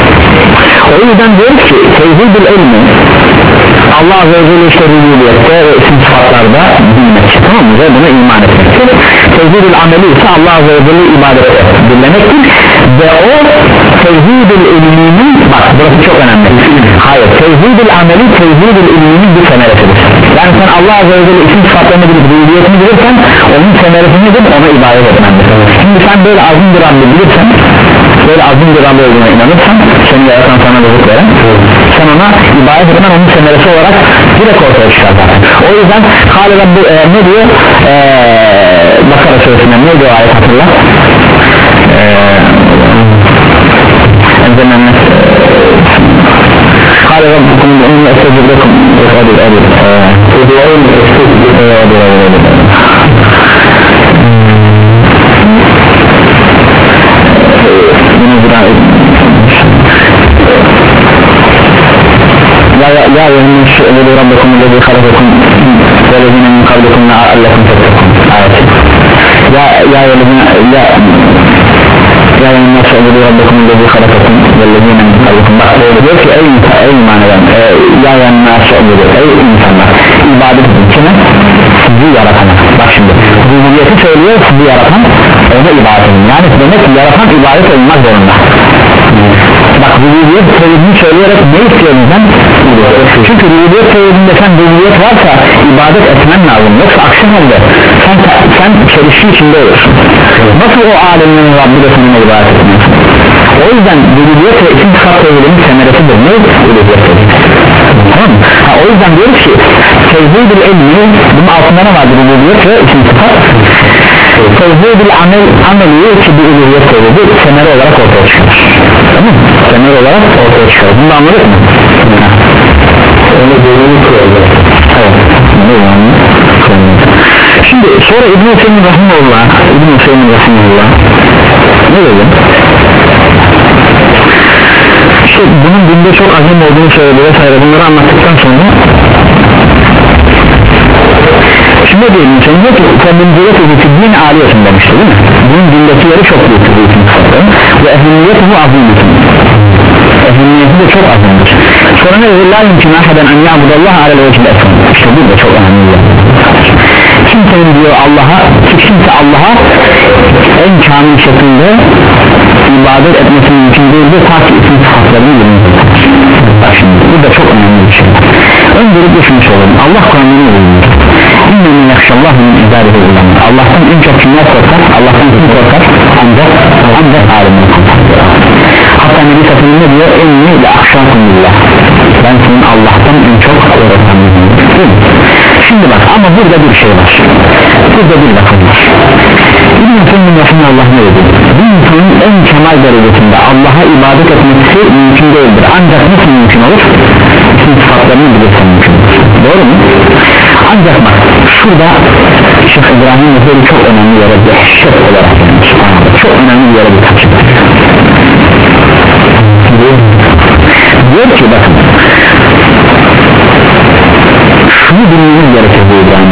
[SPEAKER 1] O yüzden diyoruz ki tevhid-ül ilmi Allah Azze ve Celle işte rububiyette ve isim sıfatlarda bilmek, tamam mı? Ve buna iman etmektir. Tevhid-ül ameli ise Allah Azze ve Celle ibadette dinlemektir ve o tevhid-ül ilminin, bak burası çok önemli, hayır, tevhid-ül ameli tevhid-ül ilminin bir semeresidir. Yani sen Allah Azze ve Celle isim sıfatlarını bilip rububiyetini bilirsen onun semeresi nedir? Ona ibadet etmendir. Şimdi sen böyle azim bir Rabbi bilirsen, böyle azim bir Rabbi olduğuna inanırsan, seni yaratan sana rızık veren, sen ona ibadet etmen onun semeresi olarak direkt ortaya çıkar zaten. O yüzden Kâle Rabbi e, ne diyor? E, Bakara suresinden neydi o ayet, hatırla? Enzemenle Kâle Rabbukum enne estecibrekum Edir edir Edir edir Ya ya ya yönümüz edir Rabbukum lezi halakakum ve lezine min kavlikum leallekum tettekun ayeti. Ya ya yönümüz ya ya yönümüz edir Rabbukum lezi halakakum ve lezine min kavlikum. Bak böyle diyor ki ey, ey iman eden e, ya yönümüz edir ey insanlar ibadet edin kime? Sizi yaratana. Bak şimdi rububiyeti söylüyor, sizi yaratan ona ibadet edin. Yani demek ki yaratan ibadet olmak zorunda. Bak rububiyet tevhidini söyleyerek ne istiyor bizden? Çünkü rububiyet tevhidinde sen rububiyet varsa ibadet etmen lazım, yoksa aksi halde sen, sen çelişki içinde olursun. Nasıl o alemlerin Rabbi de seninle ibadet etmiyorsun? O yüzden rububiyet ve isim sıfat tevhidinin semeresidir. Ne? Rububiyet tevhidi. Tamam mı? Ha, o yüzden diyoruz ki tevhid-ül ilmi, bunun altında ne vardır? Rububiyet ve isim sıfat. Tevhid-ül amel, ameli ki bir uluhiyet tevhidi semeri olarak ortaya çıkar. Tamam mı? Semeri olarak ortaya çıkar. Bunu da anladık mı? Onu bölümü koyalım. Evet. Şimdi sonra İbn-i Hüseyin Rahimullah İbn-i Hüseyin Rahimullah ne dedi? İşte bunun dinde çok azim olduğunu söyledi vesaire, bunları anlattıktan sonra şimdi ne diyelim sen diyor ki kendinize ki din aliyetin demişti değil mi? Bunun dindeki yeri çok büyük ve ehemmiyeti bu azimdir. Ehemmiyeti de çok azimdir. Sonra ne dedi? La yumkin ahaden en ya'budallah alel vecil efendim. İşte bu da çok önemli. Kimsenin diyor Allah'a, kimse Allah'a en kamil şekilde ibadet etmesi mümkün değildir ta ki isim sıfatlarını bilmektir. Bak şimdi bu da çok önemli bir şey. Öncelikle şunu söyleyeyim, Allah Kur'an'ını bilmiyor. İnnemî yakşallâhu min ibâdihi ulemâ. Allah'tan en çok kimler korkar? Allah'tan kim korkar? Ancak ancak alimler korkar. Hatta Nebi Satır'ın ne diyor? Enni le akşâkum billah. Ben senin Allah'tan en çok korkan. Şimdi bak ama burada bir şey var. Burada bir bakım var. İbn-i Hüseyin Rahimullah ne dedi? Bir insanın en kemal derecesinde Allah'a ibadet etmesi mümkün değildir. Ancak nasıl mümkün olur? İsim sıfatlarını bilirsen mümkün olur. Doğru mu? ancak bak şurada Şeyh İbrahim Mesele çok önemli yere dehşet olarak yani, çok önemli yere bir kaçır diyor ki bakın şunu bilmemiz gerekir bu İbrahim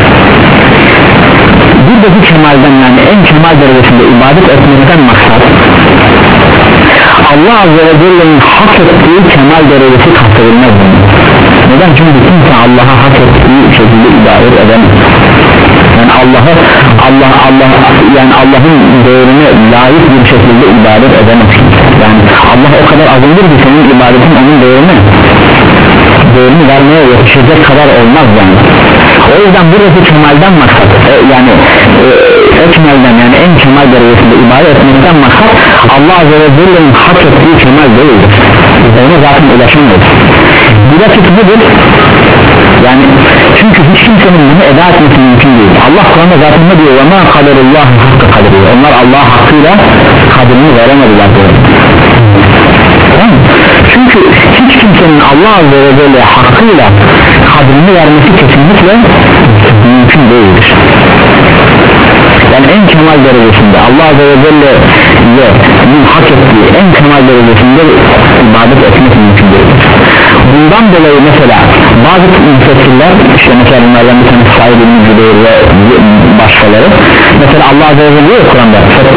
[SPEAKER 1] buradaki kemalden yani en kemal derecesinde ibadet etmekten maksat Allah Azze ve Celle'nin hak ettiği kemal derecesi kastedilmez. Neden? Çünkü kimse Allah'a hak ettiği şekilde ibadet edemez. Yani Allah'a Allah Allah yani Allah'ın değerine layık bir şekilde ibadet edemez. Yani Allah o kadar azındır ki senin ibadetin onun değerine değerini vermeye yetişecek kadar olmaz yani. O yüzden buradaki kemalden maksat e, yani e, o kemalden yani en kemal derecesinde ibadet etmekten maksat Allah Azze ve Celle'nin hak ettiği kemal değildir. Ona zaten ulaşamıyoruz. Bu da nedir? Yani çünkü hiç kimsenin bunu eda etmesi mümkün değil. Allah Kur'an'da zaten ne diyor? وَمَا قَدَرُ اللّٰهِ حَقَّ قَدَرُ. Onlar Allah hakkıyla kaderini veremediler diyor. Tamam mı? Çünkü hiç kimsenin Allah Azze ve Celle hakkıyla kadrini vermesi kesinlikle mümkün değildir. Yani en kemal derecesinde Allah Azze ve Celle'nin hak ettiği en kemal derecesinde ibadet etmek mümkün değildir. Bundan dolayı mesela bazı müfessirler işte mesela bunlardan bir tanesi Said İbn Cübeyr ve başkaları mesela Allah Azze ve Celle diyor Kur'an'da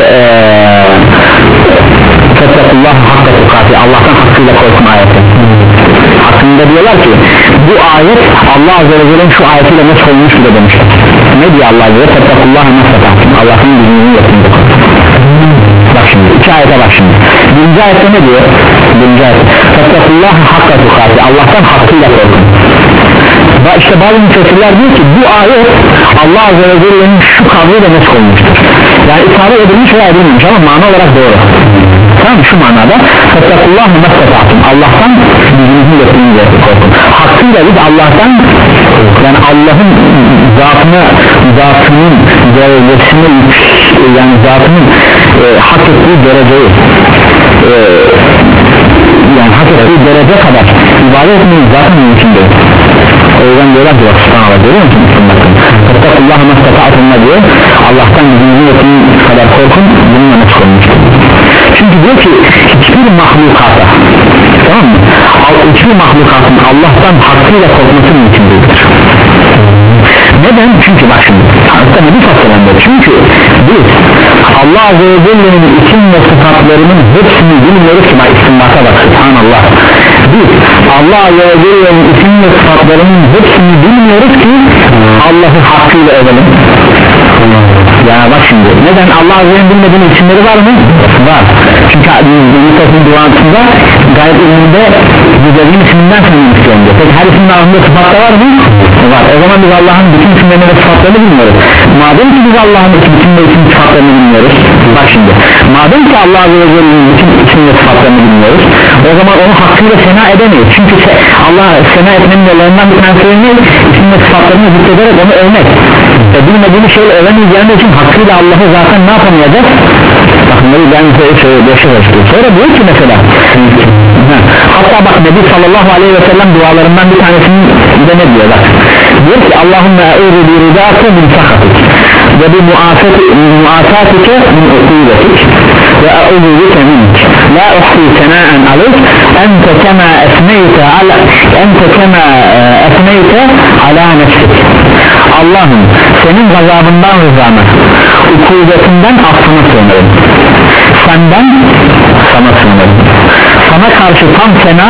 [SPEAKER 1] Fettakullaha hakka tukati Allah'tan hakkıyla korkun ayeti hakkında diyorlar ki bu ayet Allah Azze ve Celle'nin şu ayetiyle nasıl olmuş bile demişler. Ne diyor Allah Azze ve Celle? Fettakullaha nasıl tahtın Allah'ın bildiğini yapınca bak şimdi iki ayete bak şimdi birinci ayette ne diyor? Birinci ayette Fettakullaha hakka tukati Allah'tan hakkıyla korkun. İşte bazı müfessirler diyor ki bu ayet Allah Azze ve Celle'nin şu kavliyle nasıl olmuştur. Yani ifade edilmiş veya edilmemiş ama mana olarak doğru. Tamam şu manada Fettakullaha nasıl tahtın Allah'tan bildiğini yapınca korkun. Hakkıyla biz Allah'tan yani Allah'ın zatına zatının derecesini yani zatının e, hak ettiği dereceyi e, yani hak ettiği derece kadar ibadet etmeyi zaten mümkün değil. O yüzden diyorlar ki subhanallah görüyor musun? Fettakullaha nasıl tahtın diyor Allah'tan bildiğini yapınca kadar korkun bununla nasıl olmuştur. Çünkü diyor ki hiçbir mahlukata tamam mı? Hiçbir mahlukatın Allah'tan hakkıyla korkması mümkün değildir. Neden? Çünkü bak şimdi hatta ne bir fasılandır. Çünkü biz Allah Azze ve Celle'nin isim ve sıfatlarının hepsini bilmiyoruz ki bak istinbata bak subhanallah. Biz Allah Azze ve Celle'nin isim ve sıfatlarının hepsini bilmiyoruz ki Allah'ı hakkıyla övelim. Ya bak şimdi neden Allah Azze ve Celle'nin bilmediğinin isimleri var mı? Var. Çünkü Yunus'un duasında gayet ilminde güzelliğin isminden sanırım istiyorum diyor. Peki her ismin ağzında sıfatlar var mı? Var. O zaman biz Allah'ın bütün isimlerini ve sıfatlarını bilmiyoruz. Madem ki biz Allah'ın bütün ve isim sıfatlarını bilmiyoruz. Bak şimdi madem ki Allah Azze ve Celle'nin bütün isim ve sıfatlarını bilmiyoruz o zaman onu hakkıyla sena edemeyiz. Çünkü Allah sena etmenin yollarından bir tanesi ne? İsim ve sıfatlarını zikrederek onu övmek. E bilmediğimiz şeyle övemeyeceğimiz için hakkıyla Allah'ı zaten ne yapamayacağız? Bakın ben size söylüyor sonra diyor ki mesela hatta bak Nebi sallallahu aleyhi ve sellem dualarından bir tanesinin de ne diyor bak diyor ki Allahümme e'udu bi ridâke min sakatik ve bi muasatike min ukubetik ve e'udu bike mink la uhsi senâen aleyk ente kema esmeyte ala ente kema esmeyte ala nefsik Allah'ım senin gazabından rızana ukubetinden affına sığınırım senden sana sığınırım sana karşı tam fena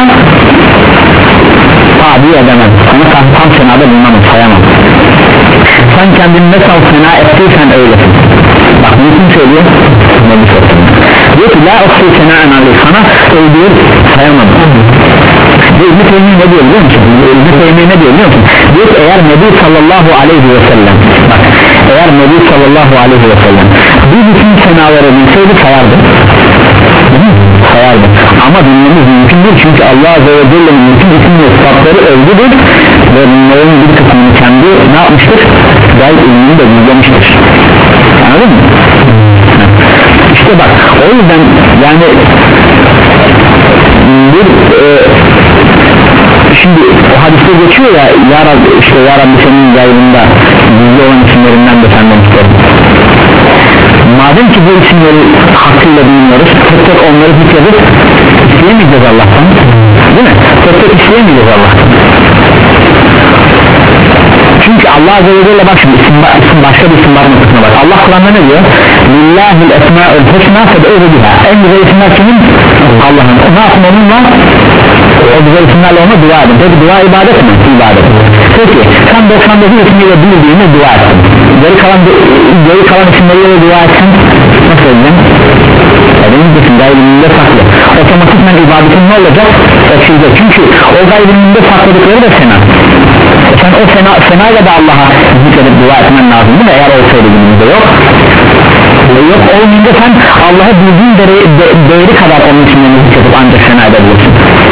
[SPEAKER 1] tabi edemem sana karşı tam fenada bulmamı sayamam sen kendini ne sal fena ettiysen öylesin bak bunu kim söylüyor? diyor ki la uhsi senâen aleyh sana öldüğür sayamam İbn-i Teymiye ne diyor biliyor musun? İbn-i Teymiye ne diyor biliyor musun? Diyor ki eğer Nebi sallallahu aleyhi ve sellem bak eğer Nebi sallallahu aleyhi ve sellem bir bütün senaları bilseydi sayardı sayardı ama bilmemiz mümkün değil çünkü Allah Azze ve Celle'nin bütün isim ve sıfatları övgüdür ve bunların bir kısmını kendi ne yapmıştır? Gayet ilmini de gizlemiştir anladın mı? İşte bak o yüzden yani bir e, şimdi o hadiste geçiyor ya, ya Rabbi, işte ya Rabbi senin gayrında gizli olan isimlerinden de senden isterim. Madem ki bu isimleri hakkıyla bilmiyoruz, tek tek onları zikredip isteyemeyeceğiz Allah'tan, değil mi? Tek tek isteyemeyeceğiz Allah'tan. Çünkü Allah Azze ve Celle bak şimdi isim, isim başka bir isim var mı kısmına bak. Allah Kur'an'da ne diyor? Lillahil esma'ül husna fed'ûhu biha. En güzel isimler kimin? Allah'ın. Ne yapın onunla? O güzel isimlerle ona dua edin. Peki dua ibadet mi? İbadet. Peki sen doksan dokuz ismiyle bildiğini dua etsin. Geri kalan, geri kalan isimleriyle dua etsin. Nasıl edin? Benim için gayrımında saklı. Otomatikman ibadetin ne olacak? Eksilecek. Çünkü o gayrımında sakladıkları da sena. Sen o sena, senayla da Allah'a zikredip dua etmen lazım değil mi? Eğer olsaydı günümüzde yok. Yok olmayınca sen Allah'a bildiğin değeri, de, değeri kadar onun isimlerini zikredip ancak sena edebilirsin.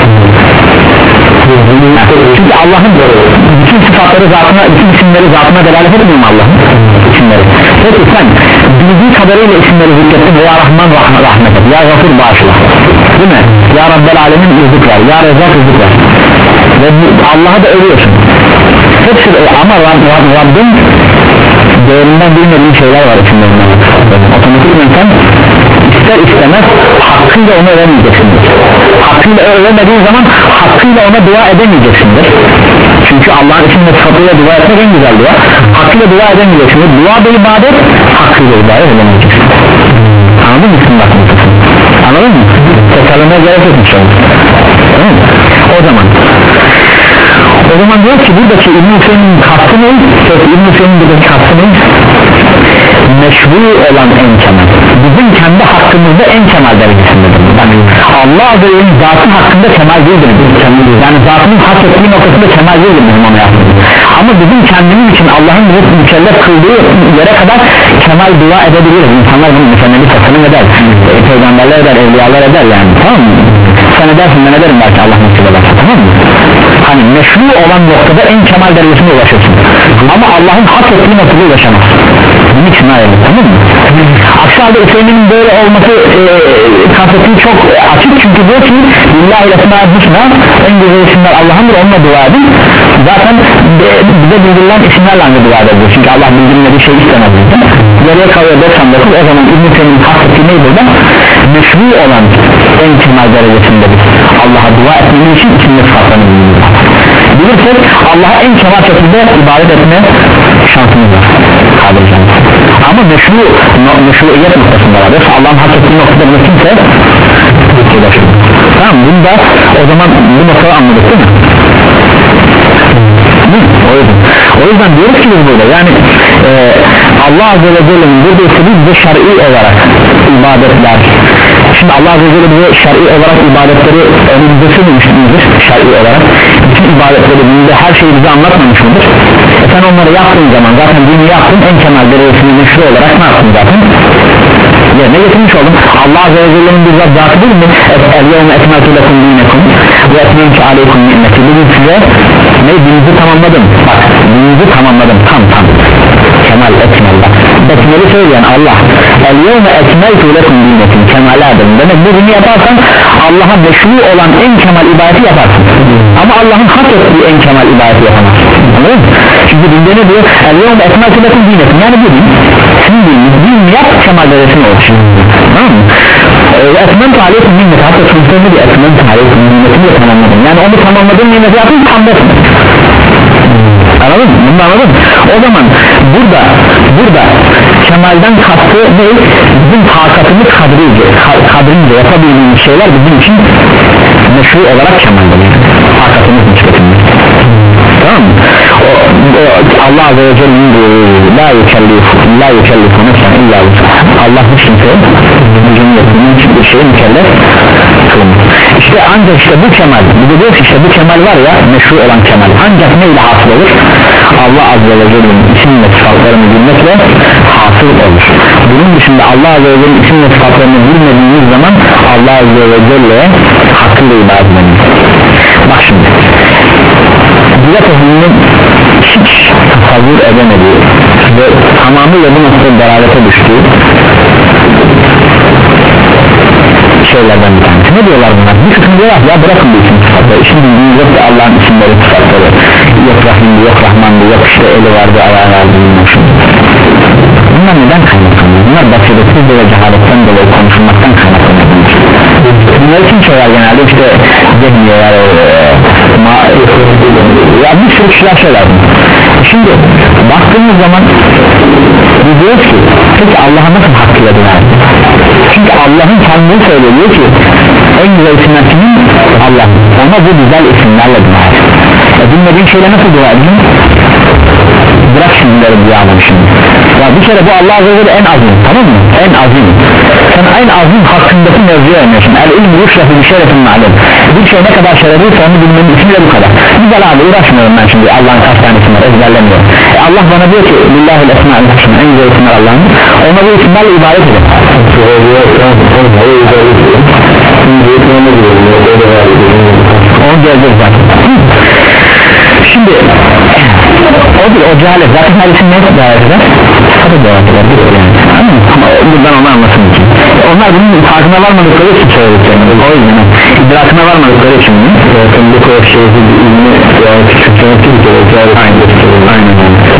[SPEAKER 1] Çünkü Allah'ın bütün sıfatları zatına, bütün isimleri zatına delalet etmiyor mu Allah'ın isimleri? Peki sen bildiği kadarıyla isimleri zikrettin. Ya Rahman rahmet, rahmet et, ya Gafur bağışla, değil mi? Ya Rabbel Alemin rızık ver, ya Rezzak rızık ver. Ve Allah'a da övüyorsun. Hepsi ama Rabbin değerinden bilmediğin şeyler var isimlerinden. Otomatikman sen ister istemez hakkıyla onu öğrenmeyeceksindir. Hakkıyla öğrenmediğin zaman hakkıyla ona dua edemeyeceksindir. Çünkü Allah'ın isimle sıfatıyla dua etmek en güzel dua. Hakkıyla dua edemeyeceksindir. Dua bir ibadet, hakkıyla ibadet edemeyeceksin. Anladın mı? Anladın mı? Tekrarlamaya gerek yok inşallah. O zaman O zaman diyor ki buradaki İbn-i Hüseyin'in kastı ne? İbn-i Hüseyin'in buradaki kastı ne? Meşru olan en kemal. Bizim kendi hakkımızda en kemal derecesindedir. Yani Allah Azze ve Celle'nin zatı hakkında kemal değildir. Yani zatının hak ettiği noktasında kemal değildir bizim ona yaptığımız. Ama bizim kendimiz için Allah'ın bizi mükellef kıldığı yere kadar kemal dua edebiliriz. İnsanlar bunu mükemmeli tasarım eder. E, peygamberler eder, evliyalar eder yani. Tamam mı? Sen edersin, ben ederim belki Allah nasip ederse, tamam mı? Hani meşru olan noktada en kemal derecesine ulaşırsın. Ama Allah'ın hak ettiği noktada ulaşamaz. Bunun için ayrılır, tamam mı? Aksi halde Hüseyin'in böyle olması e, kastettiği çok açık, çünkü diyor ki Lillahi l'esmâ'l husnâ, en güzel isimler Allah'ındır, onunla dua edin. Zaten de, bize bildirilen isimlerle aynı dua ediyor. Çünkü Allah bildirilmediği şey istemez. Geriye kalıyor doksan dokuz. O zaman İbn-i Hüseyin'in kastettiği neydi burada? Meşru olan en kemal derecesindedir. Allah'a dua etmemiz için içinde sıfatlarını bilmiyoruz. Bilirsek Allah'a en kemal şekilde ibadet etme şansımız var. Kaldıracağız. Ama meşru, meşruiyet noktasında var. Yoksa Allah'ın hak ettiği noktada bunu kimse ulaşır. Tamam, bunu da o zaman bu noktayı anladık değil mi? Hı, o yüzden, o yüzden diyoruz ki biz burada yani e, Allah Azze ve Celle'nin burada istediği bize şer'i olarak ibadetler. Şimdi Allah Azze ve Celle bize şer'i olarak ibadetleri önümüzde söylemiş midir? Şer'i olarak bütün ibadetleri, bunda her şeyi bize anlatmamış mıdır? E sen onları yaptığın zaman zaten dini yaptın, en kemal derecesini meşru olarak ne yaptın zaten? Yerine getirmiş oldum. Allah Azze ve Celle'nin bir zatı değil mi? El-yevme etmeltu lekum dinekum ve etmemtu aleykum ni'meti. Bugün size ne? Dininizi tamamladım. Bak, dininizi tamamladım. Tam tam. Kemal etmel bak. Etmeli söyleyen Allah. El-yevme etmeltu lekum dinekum. Kemale adım. Demek bu bunu yaparsan Allah'a meşru olan en kemal ibadeti yaparsın. Ama Allah'ın hak ettiği en kemal ibadeti yapamazsın. Anladın mı? Çünkü dinde ne diyor? El-yevme etmeltu lekum dinekum. Yani bu din. Sizin dininiz. Din yap, kemal derecesine oluşur. Tamam mı? Etmemtu aleykum nimet. Hatta sonuçlarını bir etmemtu aleykum nimetini de tamamladım. Yani onu tamamladığım nimeti yapayım, tamamlasın. Anladın mı? Bunu anladın mı? O zaman burada burada kemalden kastı ne? Bizim takatımız kadrince, kadrince yapabildiğimiz şeyler bizim için meşru olarak kemaldir. Takatımız nispetinde. Tamam mı? O, o, Allah Azze ve Celle'nin la yükellifu la yükellifu nefsen illa Allah hiç kimseye gücünü yaptığının hiçbir şeye mükellef kılmaz. İşte ancak işte bu kemal, bir de diyor ki işte bu kemal var ya, meşru olan kemal, ancak neyle hasıl olur? Allah Azze ve Celle'nin isim ve sıfatlarını bilmekle hasıl olur. Bunun dışında Allah Azze ve Celle'nin isim ve sıfatlarını bilmediğiniz zaman Allah Azze ve Celle'ye hakkıyla ibadet ediniz. Bak şimdi bilet ehlinin hiç tasavvur edemediği ve tamamıyla bu noktada dalalete düştüğü şeylerden bir tanesi. Ne diyorlar bunlar? Bir kısım diyorlar ya bırakın bu isim sıfatları, şimdi yok da Allah'ın isimleri sıfatları, yok Rahim'di, yok Rahman'dı, yok işte eli vardı, ayağı vardı. Bunlar neden kaynaklanıyor? Bunlar basiretsiz ve cehaletten dolayı konuşulmaktan kaynaklanıyor. Bunlar için şeyler genelde işte zihniyeler, ya bir sürü kişiler söyler. Şimdi baktığımız zaman biz diyoruz ki peki Allah'a nasıl hakkıyla döner? Çünkü Allah'ın kendini söylüyor ki en güzel isimler kimin? Allah. Ona bu güzel isimlerle döner. E bilmediğin şeyle nasıl dua edin? Bırak şimdileri duyalım şimdi. Ya bir kere bu Allah Azze ve Celle en azim, tamam mı? En azim. Sen en azim hakkındaki mevzuya oynuyorsun. El ilmi yuşrafu bir şerefin ma'lum. Bir şey ne kadar şerefliyse onu bilmenin için de bu kadar. Güzel abi, uğraşmıyorum ben şimdi Allah'ın kaç tanesi var, ezberlemiyorum. E Allah bana diyor ki Lillahil esma'il husna, en güzel isimler Allah'ın. Ona bu isimlerle ibadet edin. Onu göreceğiz zaten. Şimdi o bir o cehalet zaten her isim neyse cehalet eder? Tabi cehalet eder yani. Ama buradan onu anlasın için onlar bunun farkına varmadıkları için söylediklerini, o yüzden idrakına varmadıkları için zaten bu kadar şeyi bir ilmi yani küçüklemek değil ki cehalet aynen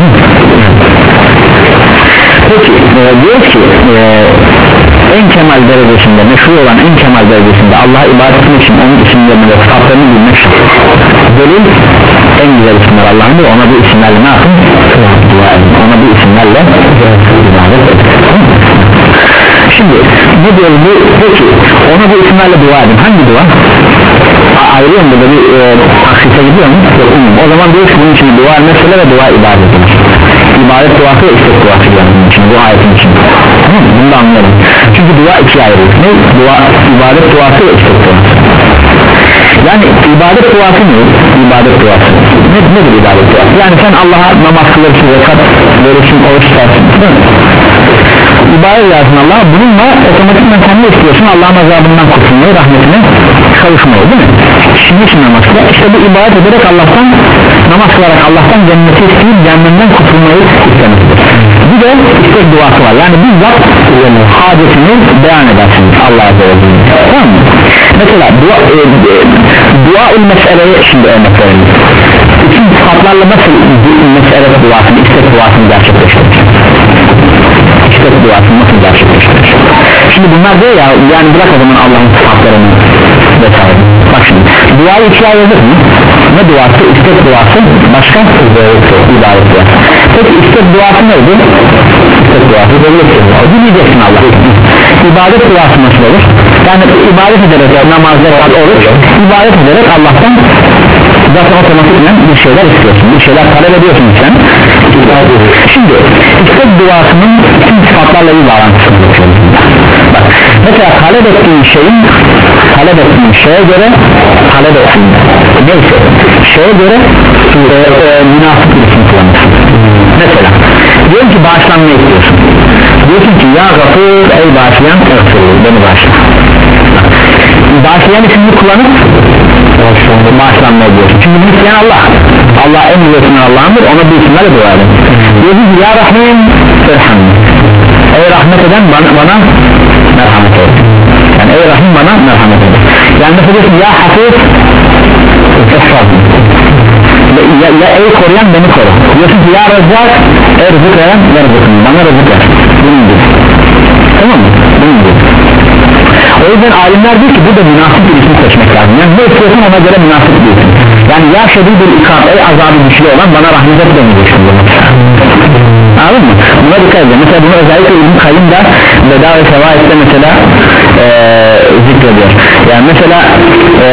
[SPEAKER 1] peki e, diyor ki e, en kemal derecesinde, meşhur olan en kemal derecesinde Allah'a ibadet etmek için onun isimlerini ve sıfatlarını bilmek şart. Delil en güzel isimler Allah'ın, ona bu isimlerle ne yapın? Ona bu isimlerle ibadet edin. Şimdi ne diyor bu? Peki ona bu isimlerle dua edin. Hangi dua? Ayrıyor mu burada bir e, taksite gidiyor mu? O zaman diyor ki bunun için dua mesele ve dua ibadet edin. İbadet duası ve istek duası yani bunun için, bu ayetin için. Tamam mı? Bunu da anlayalım. Çünkü dua ikiye ayrılır. Ne? Dua, ibadet duası ve istek duası. Yani ibadet duası ne? İbadet duası. Ne, nedir ibadet duası? Yani sen Allah'a namaz kılırsın, zekat verirsin, oruç tutarsın. İbadet edersin Allah'a, bununla otomatikman sen ne istiyorsun? Allah'ın azabından kurtulmayı, rahmetine kavuşmayı, değil mi? Şimdi için namaz kılar. İşte bu ibadet ederek Allah'tan, namaz kılarak Allah'tan cenneti isteyip cehennemden kurtulmayı istemektir. Bir de istek duası var. Yani bizzat hadisini beyan edersin Allah'a doğru. Tamam mı? Mesela dua, e, e, dua-ül meseleye şimdi örnek verelim. İçin sıfatlarla nasıl mesele duasını, istek duasını gerçekleştirir? İstek duasını nasıl gerçekleştirir? Şimdi bunlar diyor ya, yani bırak o zaman Allah'ın sıfatlarını vesaire. Bak şimdi, duayı ikiye ayırdık mı? Ne duası? İstek duası, başka? İbadet duası. Peki istek duası neydi? İstek duası o dinleyeceksin Allah'ı. İbadet duası nasıl olur? Yani ibadet ederek, namazda oruç, ibadet ederek Allah'tan zaten otomatikmen bir şeyler istiyorsun, bir şeyler talep ediyorsun sen. Şimdi istek duasının tüm sıfatlarla bir bağlantısını yapıyoruz. Bak mesela talep ettiğin şeyin, talep ettiğin şeye göre talep ettiğin neyse şeye göre e, e, münasip bir isim kullanırsın. Mesela diyorsun ki bağışlanmayı istiyorsun, diyorsun ki ya Gafur ey bağışlayan ey beni bağışla. Bağışlayan isimini kullanıp bağışlanmayı diyorsun, çünkü bunu isteyen Allah. Allah en güzel Allah'ındır, ona bir isimlerle dua edin. Diyorsun ki ya Rahim irham, ey rahmet eden bana, bana merhamet et. Yani ey Rahim bana merhamet et. Yani mesela diyorsun ya Hafiz esfad, ya, ya ey koruyan beni koru. Diyorsun ki ya Rezzak ey rızık veren rızıkını bana rızık ver. Bunun gibi. Tamam mı? Bunun gibi. O yüzden alimler diyor ki burada münasip bir isim seçmek lazım. Yani ne istiyorsun ona göre münasip bir isim. Yani ya şedidül ikab ey azabı güçlü olan bana rahmet et demeyeceksin. Anladın mı? Buna dikkat edin. Mesela bunu özellikle İbn-i Kayyim da Beda ve Sevaet'te mesela ee, zikrediyor. Yani mesela ee,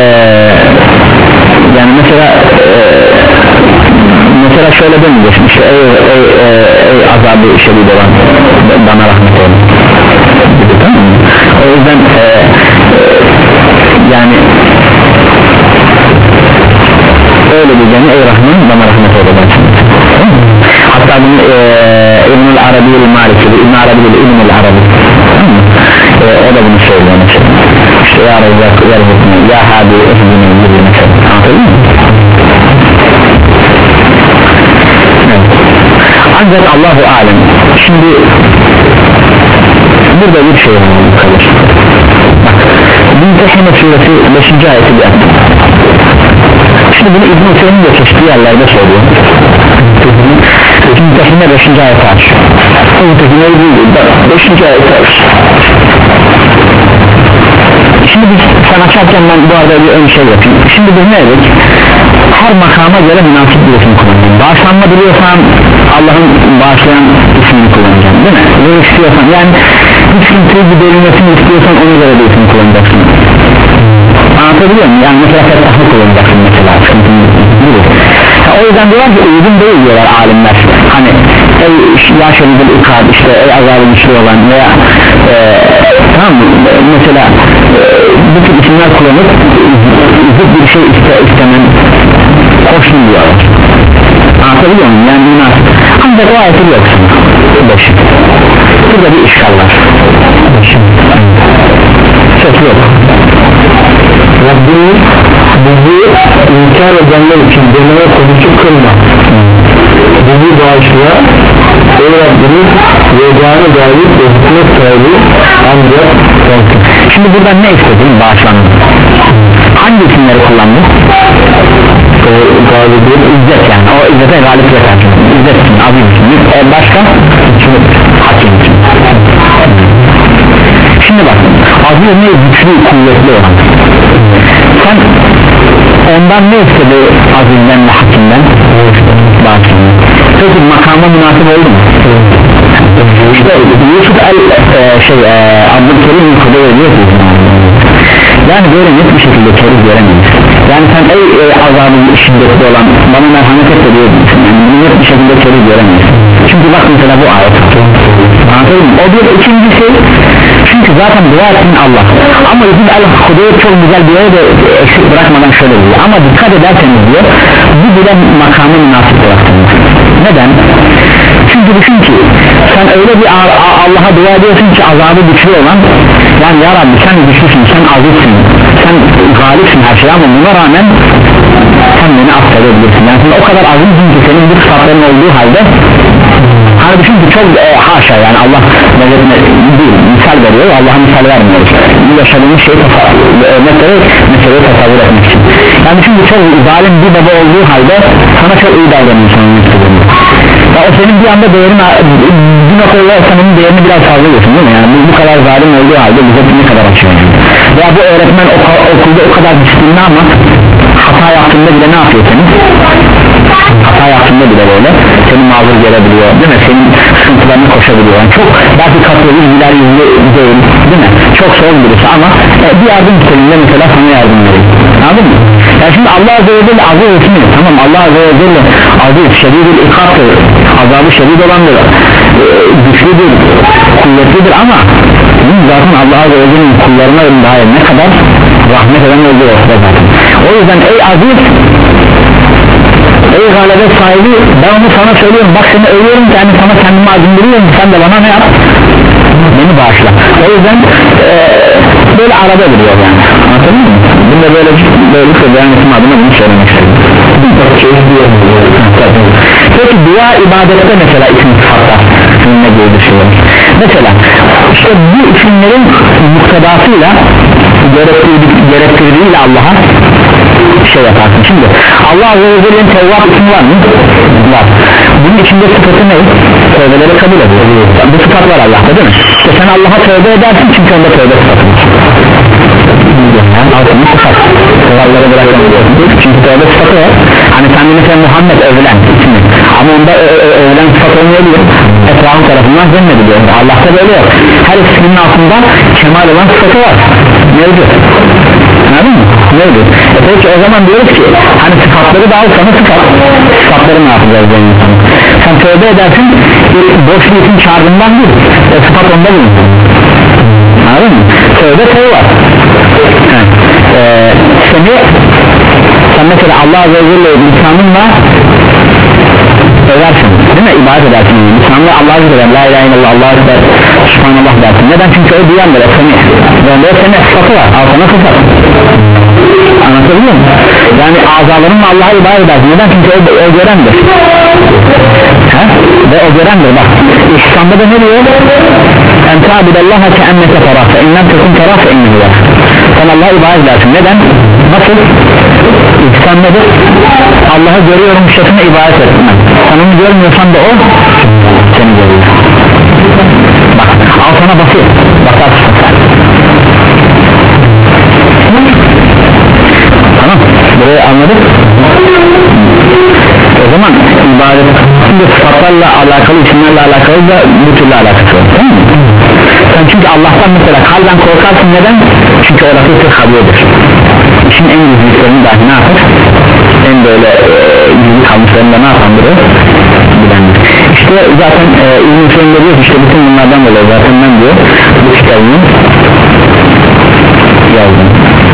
[SPEAKER 1] yani mesela ee, mesela şöyle demeyeceksin işte ey, ey, ey, ey azabı şedid olan bana rahmet et. Tamam mı? O yüzden e, e, yani öyle diyeceğini ey Rahman bana rahmet eylesin. Hatta bunu e, İbn-i Arabi'l Maliki, İbn-i Arabi'l İbn-i Arabi e, o da bunu söylüyor mesela. İşte ya Rezzak ya Rezzak ya Hadi Ehdini gibi mesela. Anladın mı? Ancak Allahu alem. Şimdi burada bir şey var. Bak Mümtehine suresi beşinci ayeti bir ayet. Şimdi bunu İbn-i Teymiye de çeşitli yerlerde söylüyor. Mümtehine beşinci ayeti aç. Mümtehine beşinci ayeti aç. Şimdi biz sen açarken ben bu arada bir ön şey yapayım. Şimdi biz ne dedik? Her makama göre münasip bir isim kullanacağım. Bağışlanma biliyorsan Allah'ın bağışlayan ismini kullanacaksın, değil mi? Böyle istiyorsan yani bir sıkıntıyı bir derinmesini istiyorsan ona göre bir isim kullanacaksın. Anlatabiliyor muyum? Yani mesela fettahı kullanacaksın mesela. O yüzden diyorlar ki uygun değil diyorlar alimler. Hani ey ya şerifel ikad, işte ey azabı güçlü olan veya e, tamam mı? Mesela e, bu tür isimler kullanıp zıt bir şey iste, istemen hoşun diyorlar. Anlatabiliyor muyum? Yani münasip. Ancak o ayeti yoksun. Beş. Burada bir işgal var. Ses yok. Rabbimiz bizi inkar edenler için deneme konusu kılma. Bizi bağışla. Ey Rabbimiz yegane dair ve hükmet sahibi ancak sensin. Şimdi buradan ne istedin bağışlanma? Hangi isimleri kullandın? Galibin İzzet, yani o İzzet'e galip yeter. İzzet için, azim için. E başka? Hakim için. Şimdi bak, azim ne? Güçlü, kuvvetli olan. Sen ondan ne istedi azimden ve hakimden? Bağışlanma. Peki makama münasip oldu mu? İşte Yusuf el e, şey e, Abdülkerim yukarıda veriyor ki yani böyle net bir şekilde keriz göremeyiz. Yani sen ey e, azabın şiddetli olan bana merhamet et de diyorsun, yani net bir şekilde keriz göremeyiz. Çünkü bak mesela bu ayet anladın mı? O bir ikincisi, çünkü zaten dua ettin Allah ama bizim el-Hudud çok güzel bir yere de eksik bırakmadan şöyle diyor, ama dikkat ederseniz diyor bu bile makamı münasip bıraktınız. Neden? Çünkü düşün ki sen öyle bir Allah'a dua ediyorsun ki azabı güçlü olan, yani ya Rabbi sen güçlüsün, sen azizsin, sen galipsin her şey, ama buna rağmen sen beni affedebilirsin. Yani sen o kadar azizsin ki senin bu sıfatların olduğu halde, hani düşün ki çok e, haşa, yani Allah nelerine değil, misal veriyor, Allah'a misal vermiyoruz. Bu yaşadığımız şeyi meseleyi meseleyi tasavvur etmek için. Yani düşün ki çok zalim bir baba olduğu halde sana çok iyi davranıyorsun. Ya o senin bir anda değerini, bir noktada senin değerini biraz fazla diyorsun, değil mi? Yani bu, bu kadar zalim olduğu halde bize ne kadar açıyor. Veya bu öğretmen ok okulda o kadar disiplinli ama hata yaptığında bile ne yapıyor senin? Hata yaptığında bile böyle seni mazur görebiliyor, değil mi? Senin sıkıntılarını koşabiliyor. Yani çok belki katlı yüzler yüzlü değil, değil mi? Çok soğuk birisi ama e, bir yardım istediğinde mesela sana yardım veriyor. Anladın mı? Yani şimdi Allah Azze ve Celle aziz etmiyor. Tamam, Allah Azze ve Celle aziz, şedid-ül ikabdır, azabı şedid olandır, e, güçlüdür, kuvvetlidir, ama zaten Allah Azze ve Celle'nin kullarına dair ne kadar rahmet eden olduğu ortada zaten. O yüzden ey aziz, ey galibet sahibi, ben onu sana söylüyorum, bak seni övüyorum ki yani sana kendimi acındırıyorum, sen de bana ne yap? Beni bağışla. O yüzden e, böyle arada duruyor yani, anladın mı? Bunda böyle böyle beyan etme adına bunu söylemek istedim. Peki dua ibadette mesela isim sıfatlar ne gibi bir şey var? Mesela işte bu isimlerin muktedasıyla gerektirdiğiyle Allah'a şey yaparsın. Şimdi Allah Azze ve Celle'nin Tevvab ismi var mı? Var. Bunun içinde sıfatı ne? Tövbeleri kabul ediyor. Bu sıfat var Allah'ta, değil mi? İşte sen Allah'a tövbe edersin çünkü onda tövbe sıfatı var. Yani altını sıfat. Kuralları bırakamıyorsun çünkü tövbe sıfatı var. Hani sen de mesela Muhammed övülen ismi, ama onda övülen sıfat olmayabilir, etrafı tarafından zemmediliyor. Allah'ta böyle yok. Her isminin altında kemal olan sıfatı var, mevcut. Anladın mı? Mevcut. E peki o zaman diyoruz ki hani sıfatları da al sana sıfat, sıfatları ne yapacağız yani? Sen tövbe edersin, boş bir isim çağırdığından değil, o sıfat onda bulunsun. Anladın mı? Tövbe tövbe var. Ee, seni sen mesela Allah Azze ve Celle lisanınla översin, değil mi? İbadet edersin, lisanla Allah'a zikrer, la ilahe illallah, Allah'a zikrer, subhanallah dersin. Neden? Çünkü o duyandır, o seni ve o seni sıfatı var, altına sıfat. Anlatabiliyor muyum? Yani azalarınla Allah'a ibadet edersin. Neden? Çünkü o, o görendir. He? Ve o görendir, bak İslam'da da ne diyor? en ta'budallaha ke'enneke terah fe innen tekun terah fe innehu yarah. Sen Allah'a ibadet edersin. Neden? Nasıl? İhsan nedir? Allah'ı görüyorum şeklinde ibadet etmem. Sen onu görmüyorsan da o seni görüyor. Bak al sana basit. Bakarsın. Tamam, burayı anladık. O zaman ibadet şimdi sıfatlarla alakalı, isimlerle alakalı da bu türlü alakası var, tamam mı? Sen çünkü Allah'tan mesela kalben korkarsın, neden? Çünkü orası sır habiyedir. İşin en gizliliklerini dahi ne yapar? En böyle e, gizli kalmışlarında ne yapandırır? Bilendir. İşte zaten e, İbn-i Hüseyin diyor işte bütün bunlardan dolayı zaten ben diyor bu kitabını yazdım.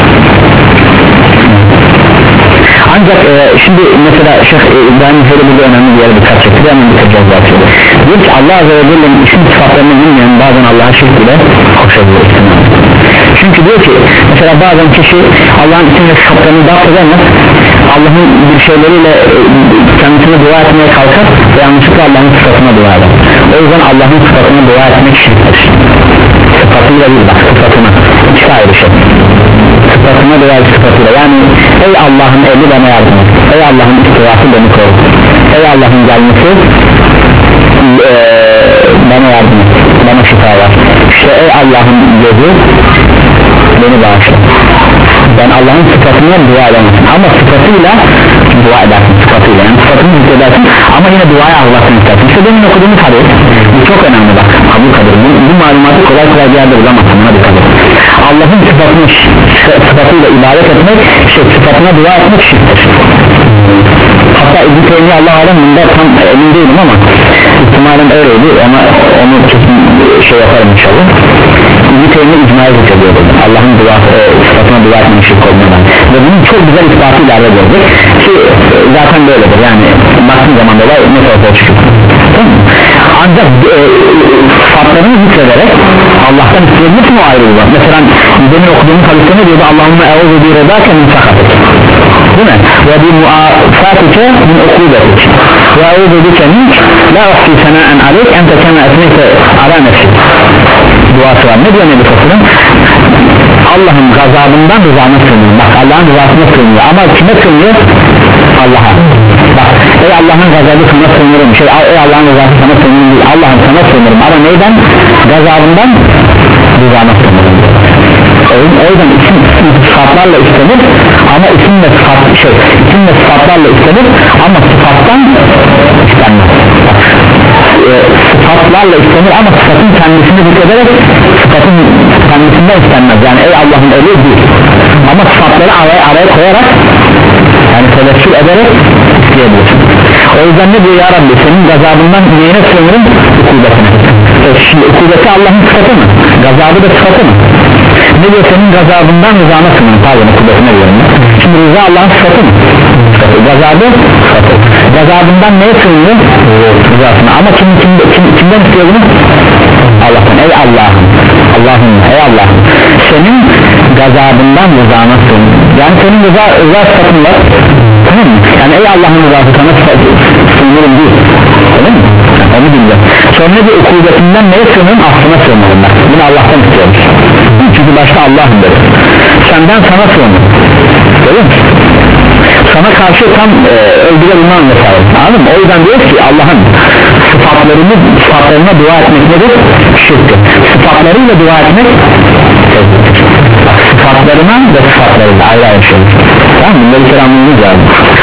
[SPEAKER 1] Ancak e, şimdi mesela Şeyh İbrahim şöyle bir önemli bir yere dikkat çekti, hemen bir tecavüz atıyor. Diyor ki Allah Azze ve Celle'nin isim sıfatlarını bilmeyen bazen Allah'a şirk bile koşabilir. Çünkü diyor ki mesela bazen kişi Allah'ın isim ve sıfatlarını dağıt edemez, Allah'ın bir şeyleriyle e, kendisine dua etmeye kalkar ve yanlışlıkla Allah'ın sıfatına dua eder. O yüzden Allah'ın sıfatına dua etmek şirktir. Sıfatıyla değil bak, sıfatına iki ayrı şey. Sıfatına dua et sıfatıyla, yani ey Allah'ın eli bana yardım et, ey Allah'ın istirafı beni koru, ey Allah'ın gelmesi ee, bana yardım et, bana şifa ver, işte ey Allah'ın gözü beni bağışla. Ben Allah'ın sıfatına dua edemezsin ama sıfatıyla dua edersin, sıfatıyla yani sıfatını zikredersin ama yine duaya Allah'tan istersin. İşte benim okuduğumuz hadis bu çok önemli, bak kabul kadir, bu, bu malumatı kolay kolay bir yerde bulamazsın, hadi kabul. Allah'ın sıfatını sıfatıyla ibadet etmek, şey, sıfatına dua etmek şirktir. Hatta İbn-i Teymiye Allah alem bunda tam emin değilim ama ihtimalen öyleydi, ama onu kesin şey yaparım inşallah. İbn-i Teymiye icmaya zikrediyor Allah'ın dua, e, sıfatına dua etmenin şirk olmadan ve bunun çok güzel ispatı ileride gördük ki e, zaten böyledir, yani baktığın zaman da ne ortaya çıkıyor. Ancak e, sıfatlarını zikrederek Allah'tan isteyebilirsin, o ayrı var. Mesela demin okuduğumuz hadiste ne diyordu? Allahümme eûzü bi redâke min sakatik, değil mi? Ve bi muafatike min ukubetik ve eûzü bike mink la uhsi senâen aleyk ente kema etneyte ala nefsik duası var. Ne diyor Nebi Fasıl'ın? Allah'ın gazabından rızana sığınıyor. Bak Allah'ın rızasına sığınıyor ama kime sığınıyor? Allah'a. Bak ey Allah'ın gazabı sana sığınırım, şey, ey Allah'ın rızası sana sığınırım değil, Allah'ın sana sığınırım ama neyden? Gazabından rızana sığınırım. O yüzden isim, isim sıfatlarla istenir ama isimle sıfat, şey, isimle sıfatlarla istenir ama sıfattan istenmez. E, sıfatlarla istenir ama sıfatın kendisini zikrederek sıfatın kendisinden istenmez, yani ey Allah'ın eli değil ama sıfatları araya, araya koyarak yani tevessül ederek isteyebilirsin. O yüzden ne diyor ya Rabbi, senin gazabından neyine sığınırım? Ukubetine. E, şimdi ukubeti Allah'ın sıfatı mı? Gazabı da sıfatı mı? Ne diyor, senin gazabından rızana sığınırım, pardon ukubetine diyorum ya. Şimdi rıza Allah'ın sıfatı mı? Sıfatı. Gazabı sıfatı. Gazabından neye sığınıyor? Rızasına. Ama kim, kim, kim, kimden istiyor bunu? Allah'tan. Ey Allah'ım, Allah'ım, ey Allah'ım, senin gazabından rızana sığınırım. Yani senin rıza, rıza sıfatın var, tamam mı? Yani ey Allah'ın rızası sana sığınırım değil, öyle mi? Onu bileceğim. Sonra bir ukubetinden neye sığınırım? Aslına sığınırım ben. Bunu Allah'tan istiyorum. Çünkü başta Allah'ım dedi. Senden sana sığınırım, öyle mi? Sana karşı tam e, öldürebilmem mesela, anladın mı? O yüzden diyor ki Allah'ın sıfatlarını, sıfatlarına dua etmek nedir? Şirktir. Sıfatlarıyla dua etmek sıfatlarına ve sıfatlarıyla ayrı ayrı şey. Tamam mı? Bunları bir anlamamız lazım.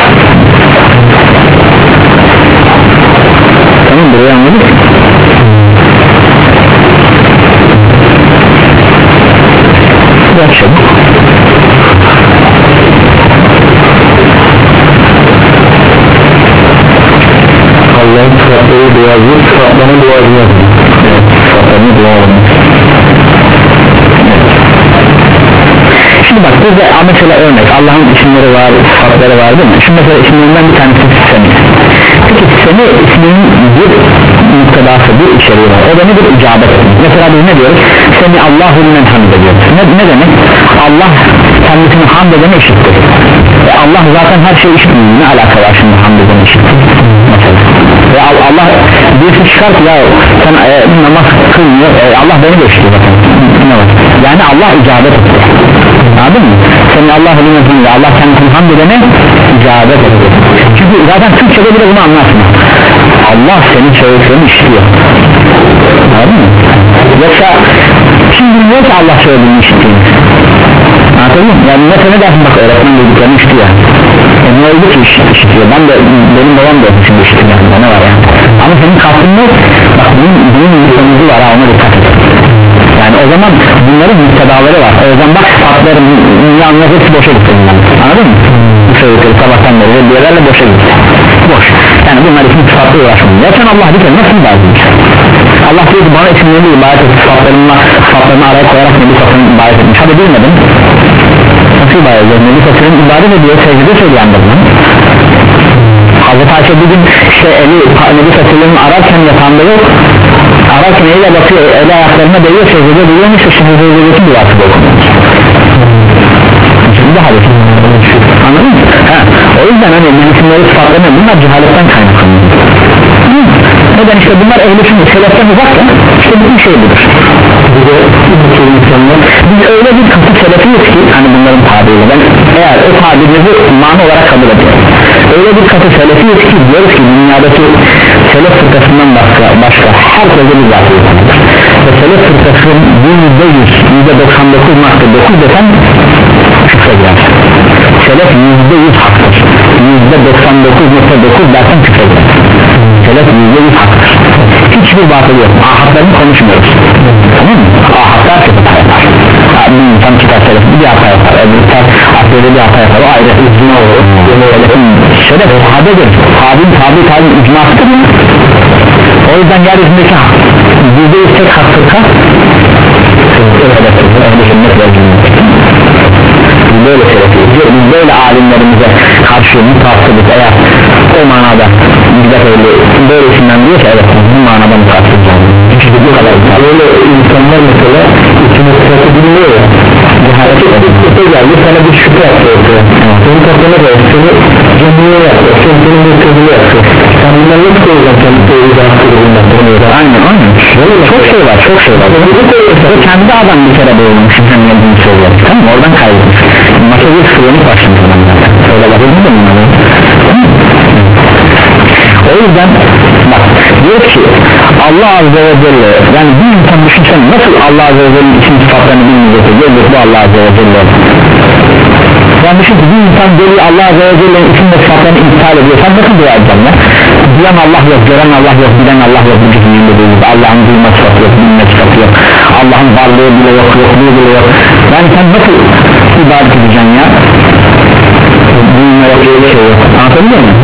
[SPEAKER 1] Tamam, burayı anladık. Biraz çabuk. Allah'ın sıfatları duazı, sıfatlarını duazı yazıyor. Evet, sıfatlarını duazı. Şimdi bak burada mesela örnek, Allah'ın isimleri var, sıfatları var değil mi? Şimdi mesela isimlerinden bir tanesi Semi. Peki Semi isminin bir muktedası, bir içeriği var. O da nedir? İcabet etmek. Mesela biz ne diyoruz? Semi Allahu limen hamd ediyoruz. Ne, ne demek? Allah kendisini hamd edene işittir. E Allah zaten her şeyi işitmiyor. Ne alaka var şimdi hamd edene işittir? Mesela. Ve Allah birisi çıkar ki ya sen e, namaz kılmıyor, e, Allah Allah beni geçti zaten. Yani Allah icabet etti, anladın mı? Senin Allah'ı bilmediğinde Allah kendisini hamd edene icabet etti. Çünkü zaten Türkçe'de bile bunu anlarsın. Allah senin söylediklerini işitiyor, anladın mı? Yoksa kim bilmiyor ki Allah söylediğini işittiğini, anladın mı? Yani mesela ne dersin, bak öğretmen dediklerini işitiyor. E ne oldu ki işitiyor? Ben de, benim babam da şimdi işitiyor, ne var ya? Ama senin kalktın mı? Bak bunun, bunun bir sonucu var ha, ona dikkat et. Yani o zaman bunların müstedaları var. O zaman bak sıfatların yalnız hepsi boşa gitti, anladın mı? Bu söyledikleri sabahtan beri diğerlerle boşa gitti, boş. Yani bunlar için sıfatla uğraşmıyor. Ya sen Allah diyor nasıl ibadet edeceksin? Allah diyor ki bana isimlerini ibadet et, sıfatlarına, sıfatlarını araya koyarak Nebi Sası'nın ibadet etmiş. Hadi bilmedim, nasıl ibadet ediyor? Nebi Sası'nın ibadet ediyor, secde söyleyendir lan. Hazreti Ayşe bugün işte eli Nebi Sası'nın ararken yatağında yok, ararken eliyle bakıyor, eli ayaklarına değiyor, secde duyuyormuş, şimdi secdedeki duası dokunuyor. Şimdi hadis, anladın mı? Ha, o yüzden hani isimleri sıfatlarına bunlar cehaletten kaynaklanıyor. Neden işte bunlar ehl-i sünnet seleften uzakken işte bütün şey budur. Biz öyle bir katı selefiyiz ki hani bunların tabiriyle, ben eğer o tabirleri mana olarak kabul ediyorum, öyle bir katı selefiyiz ki diyoruz ki dünyadaki selef fırkasından başka, başka herkese bir zatı yapılır ve selef fırkasının yüzde yüz, yüzde doksan dokuz nokta dokuz desen küfre girer. Selef yüzde yüz haktır, yüzde doksan dokuz nokta dokuz dersen küfre girer. Selef yüzde yüz haktır, hiçbir batıl yok. Ahatlarını konuşmuyoruz, tamam mı? Ahatlar çok hata yapar, bir insan çıkar selef bir hata yapar, öbür tutar aklede bir hata yapar, o ayrı icma olur. Selef sahabedir, tabi tabi tabi icmasıdır mı? O yüzden yeryüzündeki yüzde yüz tek hak fırka böyle selefiyiz, biz böyle alimlerimize karşı mutassıbız. Eğer o manada bize öyle böyle isimden diyorsa evet bu manada mutassıbız. Çünkü bu kadar böyle insanlar mesela içine sıkıntı bilmiyor ya, cehalete geldi sana bir şüphe yaptı ortaya, senin kafana da seni cemliğe yaptı, sen senin mülközünü yaptı, sen bundan nasıl koyacaksın kendi sevgili hakkında? Aynen aynen, çok şey var, çok şey var. O kendi adam bir kere boğulmuş, sen geldiğini söylüyor, tamam mı? Oradan kaybetmiş, masa bir sıvırını başlamışlar, öyle bakıldı mı bunları? O yüzden bak diyor ki Allah Azze ve Celle, yani bir insan düşünsen nasıl Allah Azze ve Celle'nin isim sıfatlarını bilmeyecektir, gördük bu Allah Azze ve Celle. Yani düşün ki bir insan geliyor Allah Azze ve Celle'nin isim ve sıfatlarını iptal ediyor, sen nasıl dua edeceksin ya? Duyan Allah yok, gören Allah yok, bilen Allah yok, bu cisiminde değil, Allah'ın duyma sıfatı yok, bilme sıfatı yok, Allah'ın varlığı bile yok, yokluğu bile yok. Yani sen nasıl ibadet edeceksin ya? Duyma yok, öyle şey yok, anlatabiliyor muyum?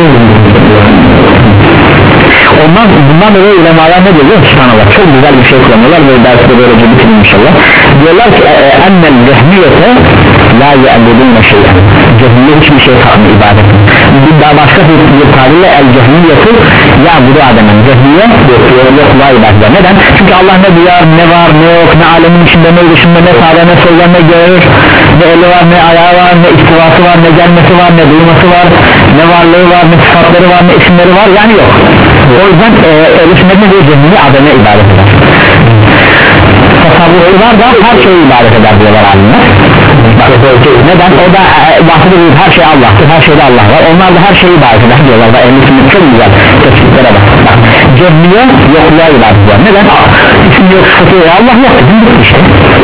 [SPEAKER 1] Ondan bundan dolayı ulemalar ne diyor? Subhanallah, çok güzel bir şey kullanıyorlar ve dersi de böylece bitirin inşallah. Diyorlar ki ennel cehmiyete la ye'budûne şey'en, cehmiye hiçbir şey kalmıyor ibadet. Bir daha başka bir tabirle el cehmiyeti ya'budu ademen, cehmiye yokluğa ibadet. Neden? Çünkü Allah ne duyar, ne var, ne yok, ne alemin içinde, ne dışında, ne sağda, ne solda, ne görür, ne eli var, ne ayağı var, ne istivası var, ne gelmesi var, ne duyması var, ne varlığı var, ne sıfatları var, ne isimleri var, yani yok. O yüzden ehl-i sünnet diyor, cehmiye ademe ibadet eder. Tasavvufu var da her şeyi ibadet eder diyorlar alimler. Neden? O da e, bahsediyor, her şey Allah'tır, her şeyde Allah var, onlar da her şeyi ibadet eder diyorlar da ehl-i sünnet çok güzel tespitlere bak. Cehmiye yokluğa ibadet eder. Neden? İsim yok, sıfatı yok, Allah yok dedim işte.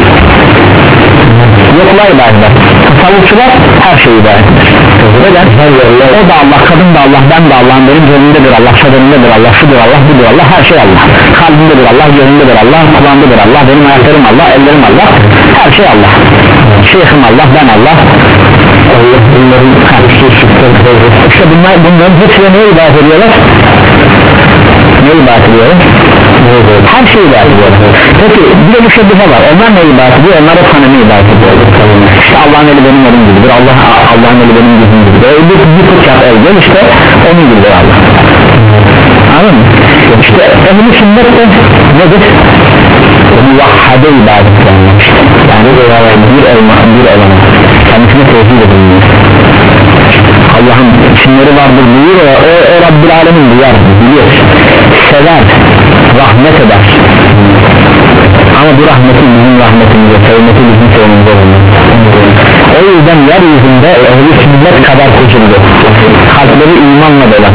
[SPEAKER 1] Yokluğa ibadet eder. Tasavvufçular her şeyi ibadet eder. Neden? O da Allah, kadın da Allah, ben de Allah'ım, benim gönlümdedir Allah, şadırındadır Allah, şudur Allah, budur Allah, her şey Allah. Kalbimdedir Allah, gönlümdedir Allah, kulağımdadır Allah, benim ayaklarım Allah, ellerim Allah, her şey Allah. Şeyhim Allah, ben Allah. Allah bunların işte bunlar, bunların hepsine neye ibadet ediyorlar? Neye ibadet ediyorlar? Her şeyi ibadet ediyorlar. Peki bir de müşebbihe var, onlar neye ibadet ediyor? Onlar hep hanemi ibadet ediyorlar. İşte Allah'ın eli benim elim gibidir, Allah, Allah'ın eli benim yüzüm gibidir. Öyle bir bir fıkhat elde, işte onun gibidir Allah. Anladın mı? İşte ehl-i sünnet de nedir? Muvahhade ibadet ediyorlar. Yani bir elma, bir elma kendisine tevhid edilmiyor. Allah'ın isimleri vardır buyuyor ya, o, o Rabbil Alemin duyar, biliyor, sever, rahmet eder, ama bu rahmeti bizim rahmetimize, sevmeti bizim sevmemize olmuyor. O yüzden yeryüzünde ehl-i sünnet kadar seçildi, kalpleri imanla dolan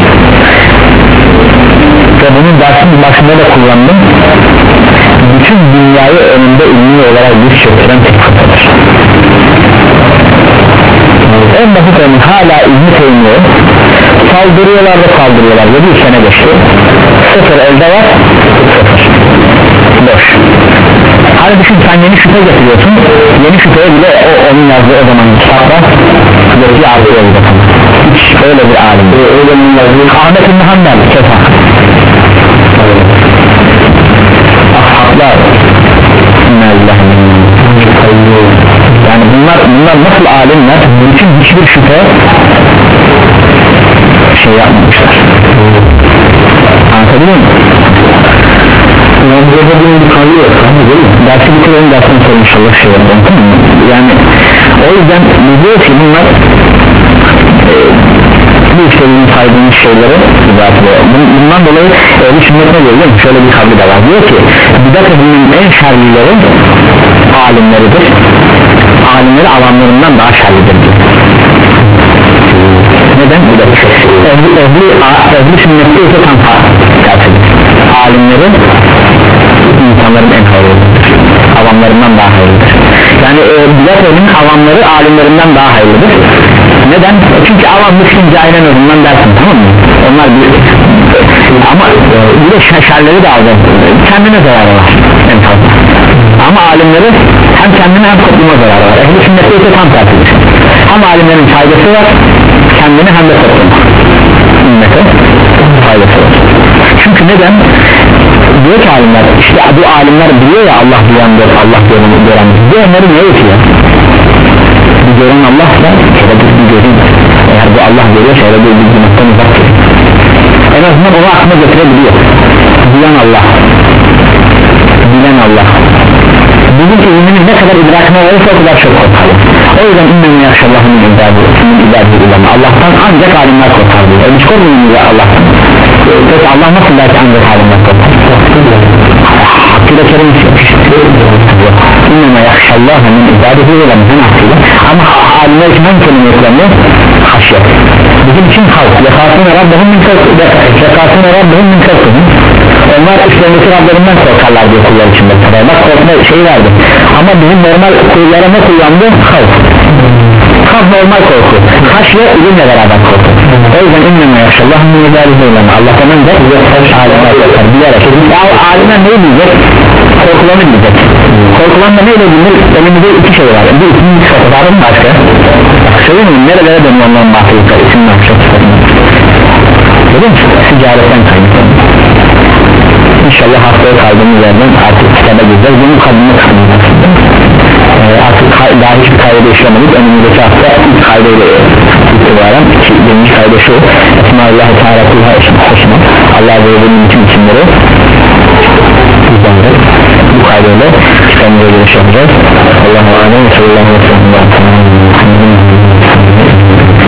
[SPEAKER 1] ve bunun dersin başında da kullandım. Bütün dünyayı önünde ilmi olarak bir çöktüren tek fırsadır. En basit örnek hala ilmi sevmiyor, saldırıyorlar da saldırıyorlar ve bir sene geçti, sıfır elde var, sıfır boş. Hani düşün, sen yeni şüphe getiriyorsun, yeni şüpheye bile o, onun yazdığı o zaman kitapta yetki artıyor bir bakın. Hiç öyle bir alim öyle bir yazdığı Ahmet İbn Hanbel kefa ashablar yani bunlar, bunlar nasıl alimler, bütün hiçbir şüphe şey yapmamışlar. Anlatabiliyor muyum? Dersi bitirelim, dersten sonra inşallah şey yapalım, tamam mı? Yani o yüzden diyor ki bunlar e, bu işlerin saydığımız şeyleri izahediyor. Bundan dolayı ehl-i sünnet ne diyor? Şöyle bir kavli de var, diyor ki bidat ehlinin en şerlileri alimleridir, alimleri avamlarından daha şerlidir diyor. Neden? Ehli, ehli, ehli sünnette ise tam tersidir. Alimleri insanların en hayırlıdır, avamlarından daha hayırlıdır. Yani e, bidat ehlinin avamları alimlerinden daha hayırlıdır. Neden? Çünkü avam müşkin cahilen özünden dersin, tamam mı? Onlar bir ama e, bir de şerleri de aldı, kendine zararı var en fazla. Ama alimleri hem kendine hem topluma zararı var. Ehli sünnette ise tam tersidir. Hem alimlerin faydası var, kendine hem de topluma, ümmete faydası var. Çünkü neden? Diyor ki alimler, işte bu alimler biliyor ya Allah duyandır, Allah gören, görendir. Bu onları ne yapıyor? Bir gören Allah'sa şöyle bir göreyim. Eğer bu Allah görüyorsa öyle bir bilginlikten uzak değil. En azından onu aklına getirebiliyor. Duyan Allah, bilen Allah. Bizim ilminin ne kadar idrakine varırsa o kadar çok korkar. O yüzden İmam-ı Yakşallah'ın ibadeti Allah'tan ancak alimler korkar diyor. E hiç korkmuyor mu ya Allah'tan? Peki Allah nasıl belki ancak alimler korkar? Hakkıyla kerim istiyor. İmam-ı Yakşallah'ın ibadeti ulanın hakkıyla. Ama alimler için hangi kelime kullanıyor? Haşyet. Bizim için halk. Yakasına Rabbahum min korkuhum. Onlar üstlerindeki Rablerinden korkarlar diye kullar içinde. Bak korkma şey verdi. Ama bizim normal kullara ne kullandı? Halk. Halk normal korku. Haşye ilimle beraber korku. O yüzden İmam-ı Yakşallah'ın ibadeti ulanın. Allah'tan önce alimler korkar. Bilerek. Ya alimler ne diyecek? Korkulanı diyecek. Korkulanla neyle bilir? Elimizde iki şey var. Bir ikinci sıfatı var mı başka? Söyleyeyim mi? Nerelere dönüyor onların bahsediyor? İsimli akşam sıfatını. Görüyor musun? Ticaretten kaynaklanıyor. İnşallah haftaya kaldığımız yerden artık kitaba gireceğiz. Bunun kadını kısmında ee, artık daha hiçbir kayda işlemedik. Önümüzdeki hafta ilk kaydayla itibaren birinci kayda şu: Esma-ı Teala kulha eşim hoşuma, Allah ve Resulü'nün bütün isimleri bu kaydayla kitabımıza giriş yapacağız. Allah'a emanet olun.